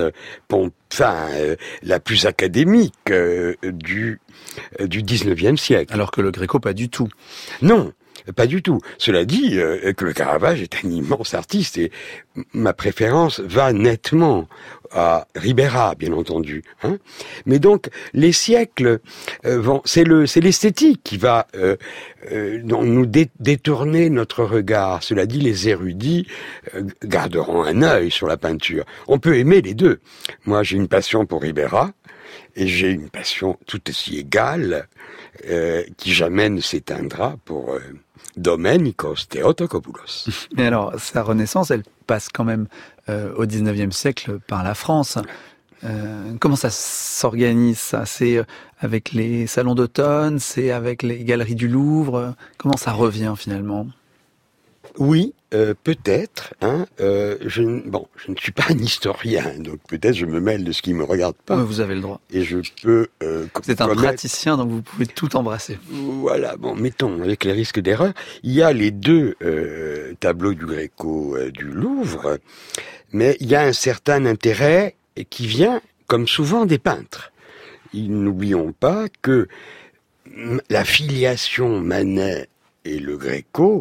la plus académique du 19e siècle. Alors que le Gréco, pas du tout. Non. Pas du tout. Cela dit, que le Caravage est un immense artiste et ma préférence va nettement à Ribera, bien entendu. Hein. Mais donc, les siècles c'est l'esthétique qui va nous détourner notre regard. Cela dit, les érudits garderont un œil sur la peinture. On peut aimer les deux. Moi, j'ai une passion pour Ribera et j'ai une passion tout aussi égale qui jamais ne s'éteindra pour Domenikos Theotokopoulos. Mais alors, sa renaissance, elle passe quand même au 19e siècle par la France. Comment ça s'organise, ça ? C'est avec les salons d'automne, c'est avec les galeries du Louvre ? Comment ça revient finalement ? Oui, peut-être. Hein, je ne suis pas un historien, donc peut-être je me mêle de ce qui me regarde pas. Mais vous avez le droit. Et je peux... vous êtes un praticien, donc vous pouvez tout embrasser. Voilà, bon, mettons, avec les risques d'erreur, il y a les 2 tableaux du Gréco du Louvre, mais il y a un certain intérêt qui vient, comme souvent, des peintres. N'oublions pas que la filiation Manet et le Gréco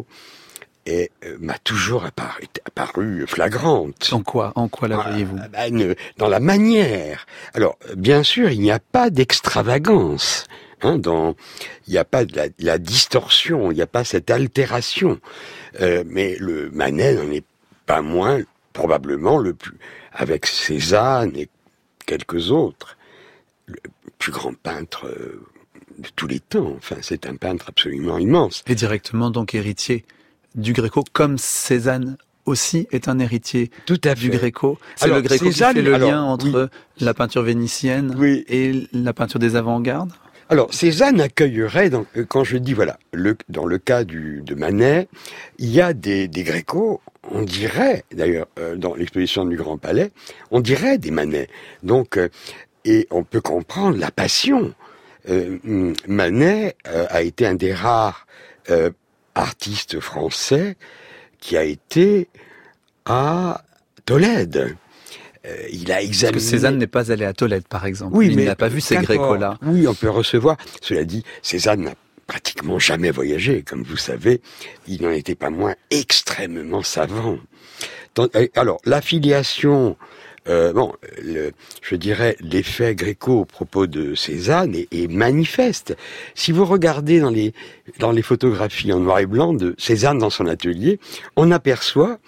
m'a toujours apparu flagrante. En quoi la voyez-vous ? Dans la manière. Alors, bien sûr, il n'y a pas d'extravagance. Hein, il n'y a pas de la distorsion, il n'y a pas cette altération. Mais le Manet n'en est pas moins, probablement, avec Cézanne et quelques autres, le plus grand peintre de tous les temps. Enfin, c'est un peintre absolument immense. Et directement, donc, héritier du Gréco, comme Cézanne aussi est un héritier du Gréco. C'est le Gréco Cézanne, qui fait le lien entre la peinture vénitienne et la peinture des avant-gardes. Alors, Cézanne accueillerait, quand je dis, voilà, dans le cas de Manet, il y a des Grécos, on dirait, d'ailleurs, dans l'exposition du Grand Palais, on dirait des Manet. Donc, et on peut comprendre la passion. Manet a été un des rares artiste français qui a été à Tolède. Il a examiné... Parce que Cézanne n'est pas allé à Tolède, par exemple. Oui, il n'a pas vu ces Grécos-là. Oui, on peut recevoir. Cela dit, Cézanne n'a pratiquement jamais voyagé. Comme vous savez, il n'en était pas moins extrêmement savant. Alors, l'affiliation je dirais, l'effet Gréco au propos de Cézanne est manifeste. Si vous regardez dans les photographies en noir et blanc de Cézanne dans son atelier, on aperçoit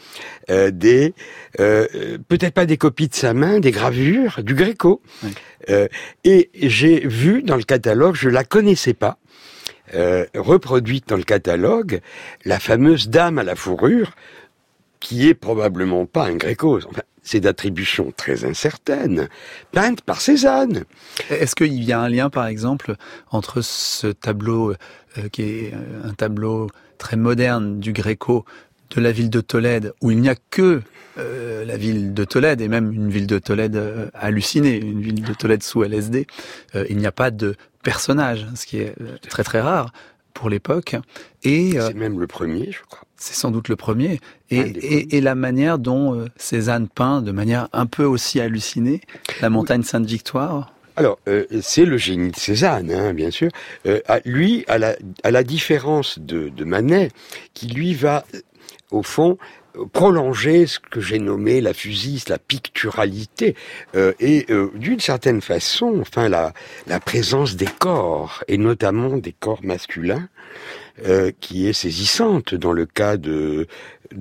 peut-être pas des copies de sa main, des gravures du Gréco. Oui. Et j'ai vu dans le catalogue, je la connaissais pas, reproduite dans le catalogue, la fameuse Dame à la fourrure, qui est probablement pas un Gréco. Enfin, c'est d'attribution très incertaine, peinte par Cézanne. Est-ce qu'il y a un lien, par exemple, entre ce tableau, qui est un tableau très moderne du Gréco, de la ville de Tolède, où il n'y a que la ville de Tolède, et même une ville de Tolède hallucinée, une ville de Tolède sous LSD, il n'y a pas de personnage, ce qui est très très rare pour l'époque. Et c'est même le premier, je crois. C'est sans doute le premier. Et la manière dont Cézanne peint, de manière un peu aussi hallucinée, la montagne Sainte-Victoire. Alors, c'est le génie de Cézanne, hein, bien sûr. Lui, à la différence de Manet, qui lui va, au fond, prolonger ce que j'ai nommé la fusiste, la picturalité, et d'une certaine façon, enfin, la présence des corps, et notamment des corps masculins, qui est saisissante dans le cas de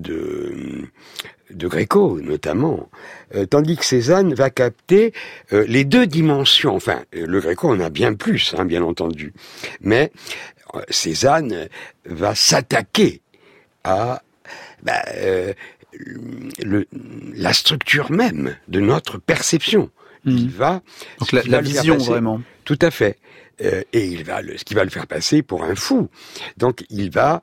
Gréco, notamment. Tandis que Cézanne va capter les deux dimensions. Enfin, le Gréco en a bien plus, hein, bien entendu. Mais Cézanne va s'attaquer à la structure même de notre perception. Il va... Donc la vision, vraiment. Tout à fait. Et ce qui va le faire passer pour un fou. Donc il va...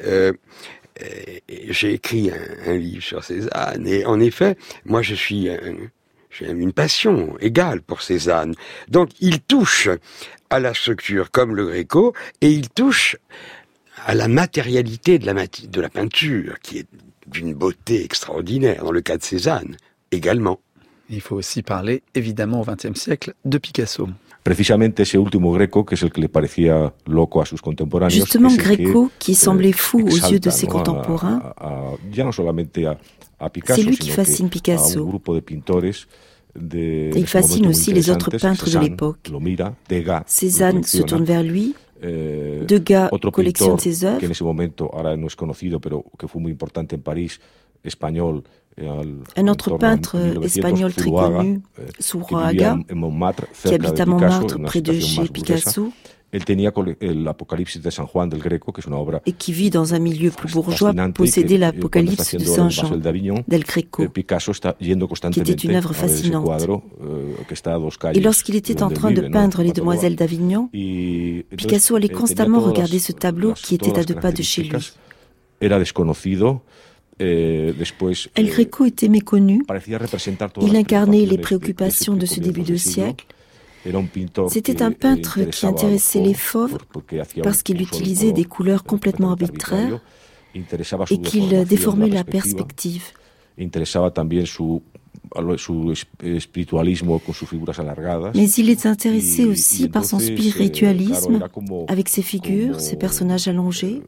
j'ai écrit un livre sur Cézanne, et en effet, moi j'ai une passion égale pour Cézanne. Donc il touche à la structure comme le Gréco, et il touche à la matérialité de la peinture, qui est d'une beauté extraordinaire, dans le cas de Cézanne, également. Il faut aussi parler, évidemment, au XXe siècle, de Picasso. Precisamente ese último Greco, que es el que le parecía loco a sus contemporáneos. Justement, Gréco, qui semblait fou aux yeux de ses contemporains, c'est lui qui fascine Picasso. Il fascine aussi les autres peintres de l'époque. Cézanne se tourne vers lui. Degas collectionne ses œuvres. Que en ese momento ahora no es conocido, pero que fue muy importante en París, español. Un autre peintre espagnol très connu, Zuloaga, qui habite à Montmartre près de chez Picasso, et qui vit dans un milieu plus bourgeois, possédait l'Apocalypse de Saint-Jean del Greco, qui était une œuvre fascinante. Et lorsqu'il était en train de peindre les Demoiselles d'Avignon, Picasso allait constamment regarder ce tableau qui était à 2 pas de chez lui. El Greco était méconnu. Il incarnait les préoccupations de ce début de siècle. C'était un peintre qui intéressait les fauves parce qu'il utilisait des couleurs complètement arbitraires et qu'il déformait la perspective. Mais il est intéressé aussi par son spiritualisme, avec ses figures, ses personnages allongés.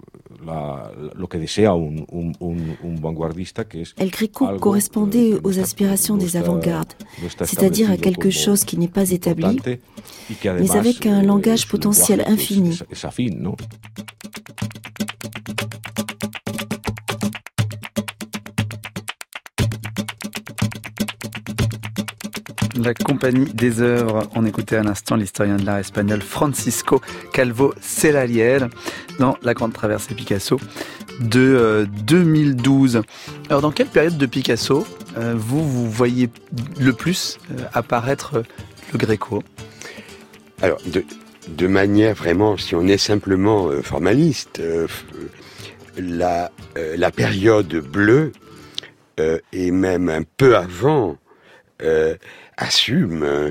El Greco correspondait aux aspirations des avant-gardes, c'est-à-dire à quelque chose qui n'est pas établi, mais avec un langage potentiel infini. La Compagnie des œuvres, on écoutait à l'instant l'historien de l'art espagnol Francisco Calvo Celalier dans La Grande Traversée Picasso de 2012. Alors dans quelle période de Picasso vous voyez le plus apparaître le Gréco ? Alors de manière vraiment, si on est simplement formaliste, la période bleue et même un peu avant assume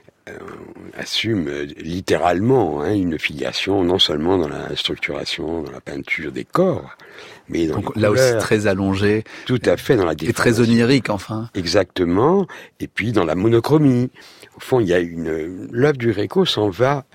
littéralement une filiation non seulement dans la structuration, dans la peinture des corps, mais dans donc, là aussi très allongé, tout à fait dans la déformation. Et très onirique enfin. Exactement, et puis dans la monochromie. Au fond, il y a l'œuvre du Gréco s'en va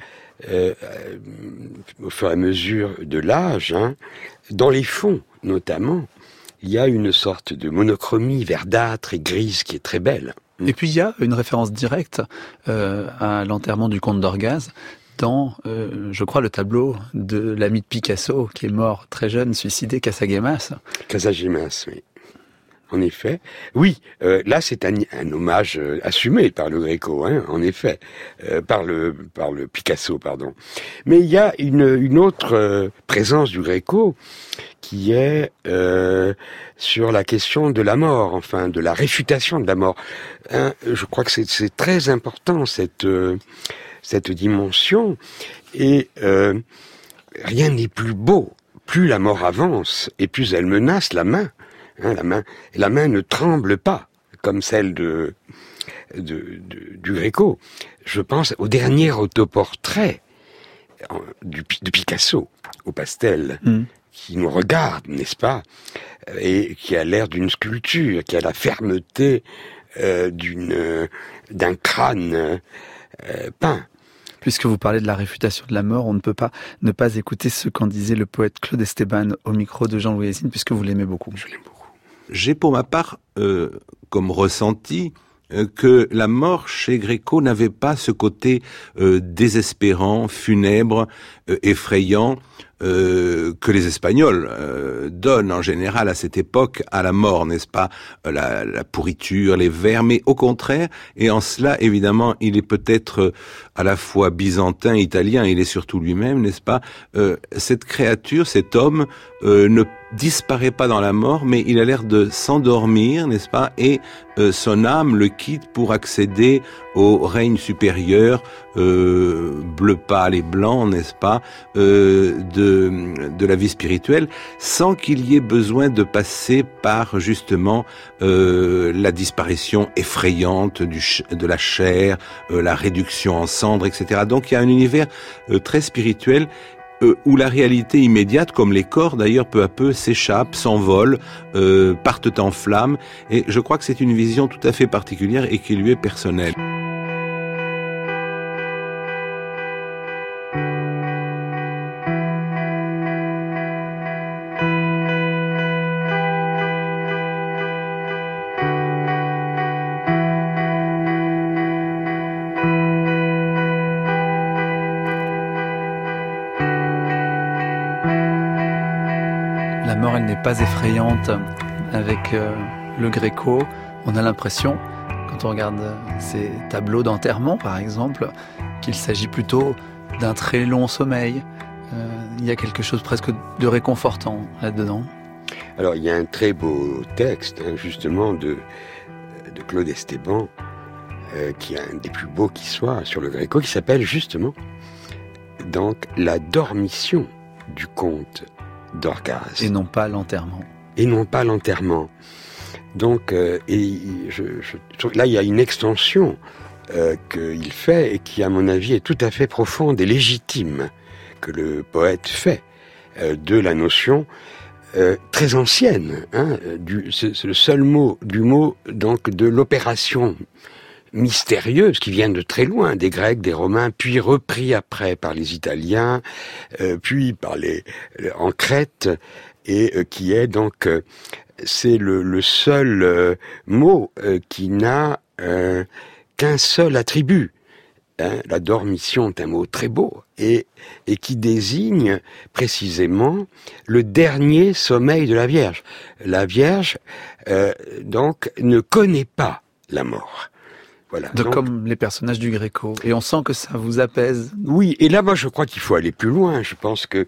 au fur et à mesure de l'âge, dans les fonds notamment. Il y a une sorte de monochromie verdâtre et grise qui est très belle. Et puis il y a une référence directe à l'enterrement du comte d'Orgaz dans, je crois, le tableau de l'ami de Picasso qui est mort très jeune, suicidé, Casagemas. Casagemas, oui. En effet. Oui, là c'est un hommage assumé par le Greco, hein, en effet, par le Picasso, pardon. Mais il y a une autre présence du Greco qui est sur la question de la mort, enfin de la réfutation de la mort. Hein, je crois que c'est très important cette dimension, et rien n'est plus beau. Plus la mort avance et plus elle menace la main. Hein, la main ne tremble pas comme celle du Greco. Je pense au dernier autoportrait de Picasso, au pastel, qui nous regarde, n'est-ce pas, et qui a l'air d'une sculpture, qui a la fermeté d'un crâne peint. Puisque vous parlez de la réfutation de la mort, on ne peut pas ne pas écouter ce qu'en disait le poète Claude Esteban au micro de Jean-Louis Hésine, puisque vous l'aimez beaucoup. Je l'aime beaucoup. J'ai pour ma part comme ressenti que la mort chez Greco n'avait pas ce côté désespérant, funèbre, effrayant que les Espagnols donnent en général à cette époque à la mort, n'est-ce pas, la pourriture, les vers, mais au contraire, et en cela évidemment il est peut-être à la fois byzantin, italien, il est surtout lui-même, n'est-ce pas, cette créature, cet homme ne disparaît pas dans la mort, mais il a l'air de s'endormir, n'est-ce pas, et son âme le quitte pour accéder au règne supérieur, bleu pâle et blanc, n'est-ce pas, de la vie spirituelle, sans qu'il y ait besoin de passer par justement la disparition effrayante de la chair, la réduction en cendres, etc. Donc il y a un univers très spirituel où la réalité immédiate, comme les corps d'ailleurs peu à peu s'échappent, s'envolent, partent en flammes, et je crois que c'est une vision tout à fait particulière et qui lui est personnelle. La mort, elle n'est pas effrayante avec le Greco. On a l'impression, quand on regarde ces tableaux d'enterrement, par exemple, qu'il s'agit plutôt d'un très long sommeil. Il y a quelque chose presque de réconfortant là-dedans. Alors, il y a un très beau texte, hein, justement, de Claude Esteban, qui est un des plus beaux qui soit, sur le Greco, qui s'appelle justement donc la dormition du comte d'Orgaz. Et non pas l'enterrement. Et non pas l'enterrement. Donc, là, il y a une extension qu'il fait et qui, à mon avis, est tout à fait profonde et légitime, que le poète fait de la notion très ancienne. Hein, c'est le seul mot du mot donc de l'opération mystérieuse qui vient de très loin, des Grecs, des Romains, puis repris après par les Italiens, puis par en Crète, et qui est donc c'est le seul mot qui n'a qu'un seul attribut. Hein, la dormition est un mot très beau et qui désigne précisément le dernier sommeil de la Vierge. La Vierge donc ne connaît pas la mort. Voilà. Donc, comme les personnages du Greco. Et on sent que ça vous apaise. Oui, et là, moi, je crois qu'il faut aller plus loin. Je pense que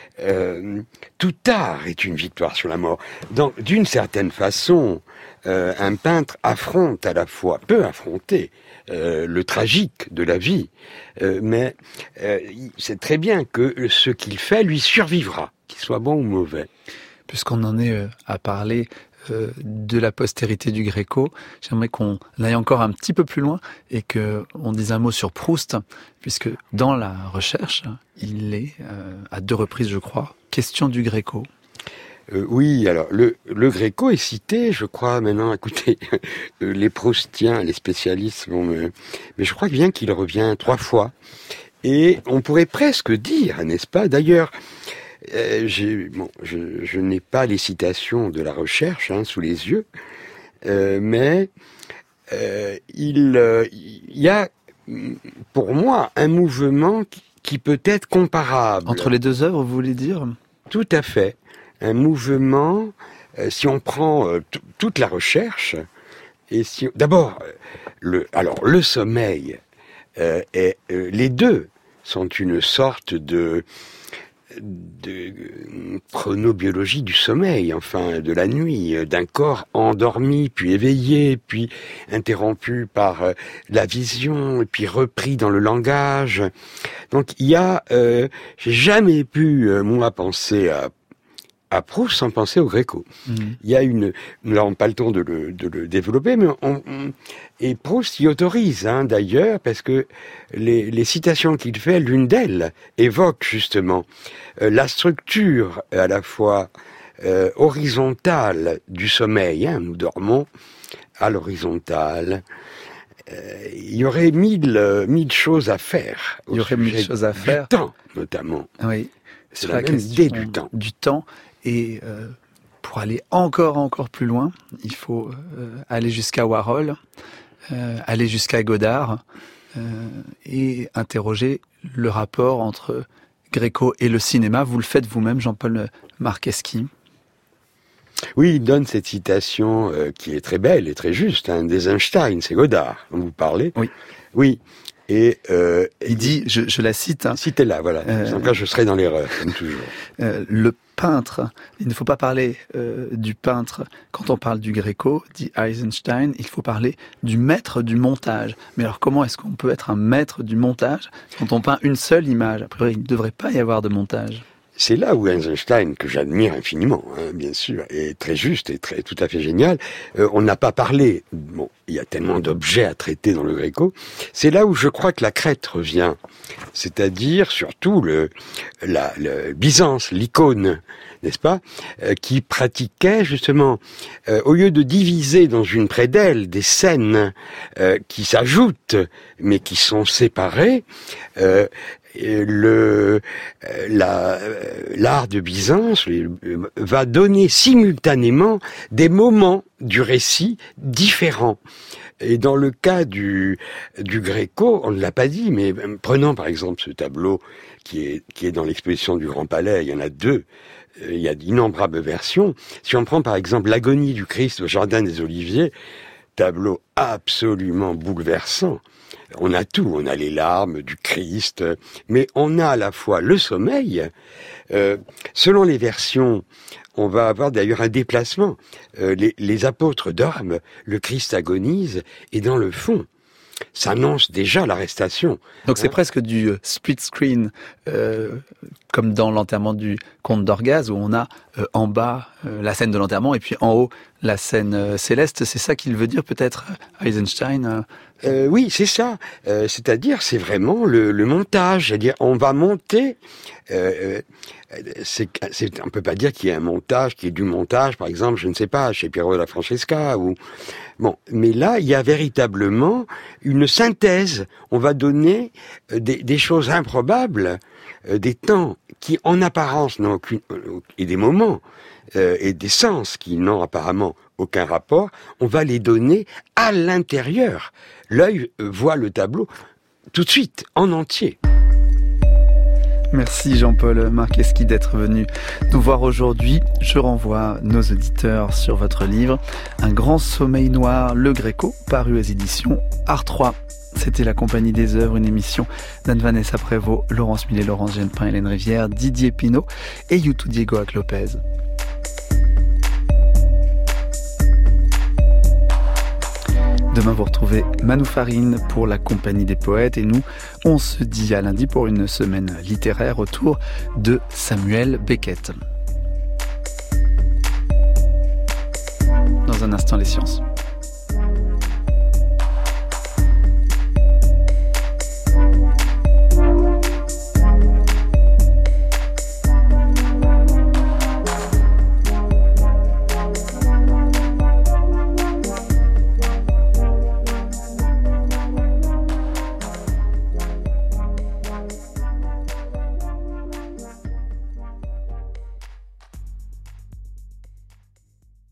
tout art est une victoire sur la mort. Donc, d'une certaine façon, un peintre affronte à la fois, peut affronter le tragique de la vie, mais c'est très bien que ce qu'il fait lui survivra, qu'il soit bon ou mauvais. Puisqu'on en est à parler de la postérité du Greco, j'aimerais qu'on aille encore un petit peu plus loin et qu'on dise un mot sur Proust, puisque dans la recherche, il est, à 2 reprises je crois, question du Greco. Oui, alors le Greco est cité, je crois maintenant, écoutez, les Proustiens, les spécialistes vont mais je crois bien qu'il revient 3 fois. Et on pourrait presque dire, n'est-ce pas, d'ailleurs, je n'ai pas les citations de la recherche sous les yeux, mais il y a, pour moi, un mouvement qui peut être comparable. Entre les deux œuvres, vous voulez dire ? Tout à fait. Un mouvement, si on prend toute la recherche, et si d'abord, le sommeil, les deux sont une sorte de chronobiologie du sommeil, enfin de la nuit, d'un corps endormi, puis éveillé, puis interrompu par la vision, et puis repris dans le langage. Donc il y a, j'ai jamais pu moi penser à Proust sans penser au Gréco. Il y a nous n'avons pas le temps de le développer, mais et Proust y autorise, d'ailleurs, parce que les citations qu'il fait, l'une d'elles évoque justement la structure à la fois horizontale du sommeil. Nous dormons à l'horizontale. Il y aurait mille choses à faire. Il y aurait mille choses à faire. Du temps, notamment. Oui. C'est la même idée du temps. Du temps. Et pour aller encore plus loin, il faut aller jusqu'à Warhol, aller jusqu'à Godard et interroger le rapport entre Gréco et le cinéma. Vous le faites vous-même, Jean-Paul Marcheschi. Oui, il donne cette citation qui est très belle et très juste, d'Eisenstein, c'est Godard dont vous parlez. Oui. Oui. Et il dit, je la cite. Citez-la, voilà. Sans cas, je serai dans l'erreur, comme toujours. Le peintre, il ne faut pas parler du peintre quand on parle du Gréco, dit Eisenstein, il faut parler du maître du montage. Mais alors comment est-ce qu'on peut être un maître du montage quand on peint une seule image ? A priori, il ne devrait pas y avoir de montage. C'est là où Eisenstein, que j'admire infiniment, bien sûr, est très juste et tout à fait génial. On n'a pas parlé, il y a tellement d'objets à traiter dans le Gréco. C'est là où je crois que la Crète revient. C'est-à-dire, surtout, le Byzance, l'icône, n'est-ce pas, qui pratiquait, justement, au lieu de diviser dans une prédelle des scènes qui s'ajoutent, mais qui sont séparées, l'art de Byzance va donner simultanément des moments du récit différents. Et dans le cas du Gréco, on ne l'a pas dit, mais prenons par exemple ce tableau qui est dans l'exposition du Grand Palais, il y en a deux, il y a d'innombrables versions. Si on prend par exemple l'Agonie du Christ au Jardin des Oliviers, tableau absolument bouleversant. On a tout, on a les larmes du Christ, mais on a à la fois le sommeil. Selon les versions, on va avoir d'ailleurs un déplacement. Les apôtres dorment, le Christ agonise, et dans le fond, ça annonce déjà l'arrestation. Donc c'est presque du split screen, comme dans l'enterrement du comte d'Orgaz, où on a en bas la scène de l'enterrement, et puis en haut la scène céleste. C'est ça qu'il veut dire peut-être, Eisenstein Oui, c'est ça. C'est-à-dire, c'est vraiment le montage. C'est-à-dire, on va monter... on peut pas dire qu'il y ait un montage, qu'il y ait du montage, par exemple, je ne sais pas, chez Piero della Francesca, ou... Bon, mais là, il y a véritablement une synthèse. On va donner des choses improbables, des temps qui, en apparence, n'ont aucune... et des moments, et des sens qui n'ont apparemment aucun rapport, on va les donner à l'intérieur. L'œil voit le tableau tout de suite, en entier. Merci Jean-Paul Marcheschi d'être venu nous voir aujourd'hui. Je renvoie nos auditeurs sur votre livre « Un grand sommeil noir, le Gréco », paru aux éditions Art 3. C'était La Compagnie des œuvres, une émission d'Anne-Vanessa Prévost, Laurence Millet, Laurence Genepin, Hélène Rivière, Didier Pinault et Youtou Diego Lopez. Demain, vous retrouvez Manou Farine pour La Compagnie des poètes. Et nous, on se dit à lundi pour une semaine littéraire autour de Samuel Beckett. Dans un instant, les sciences.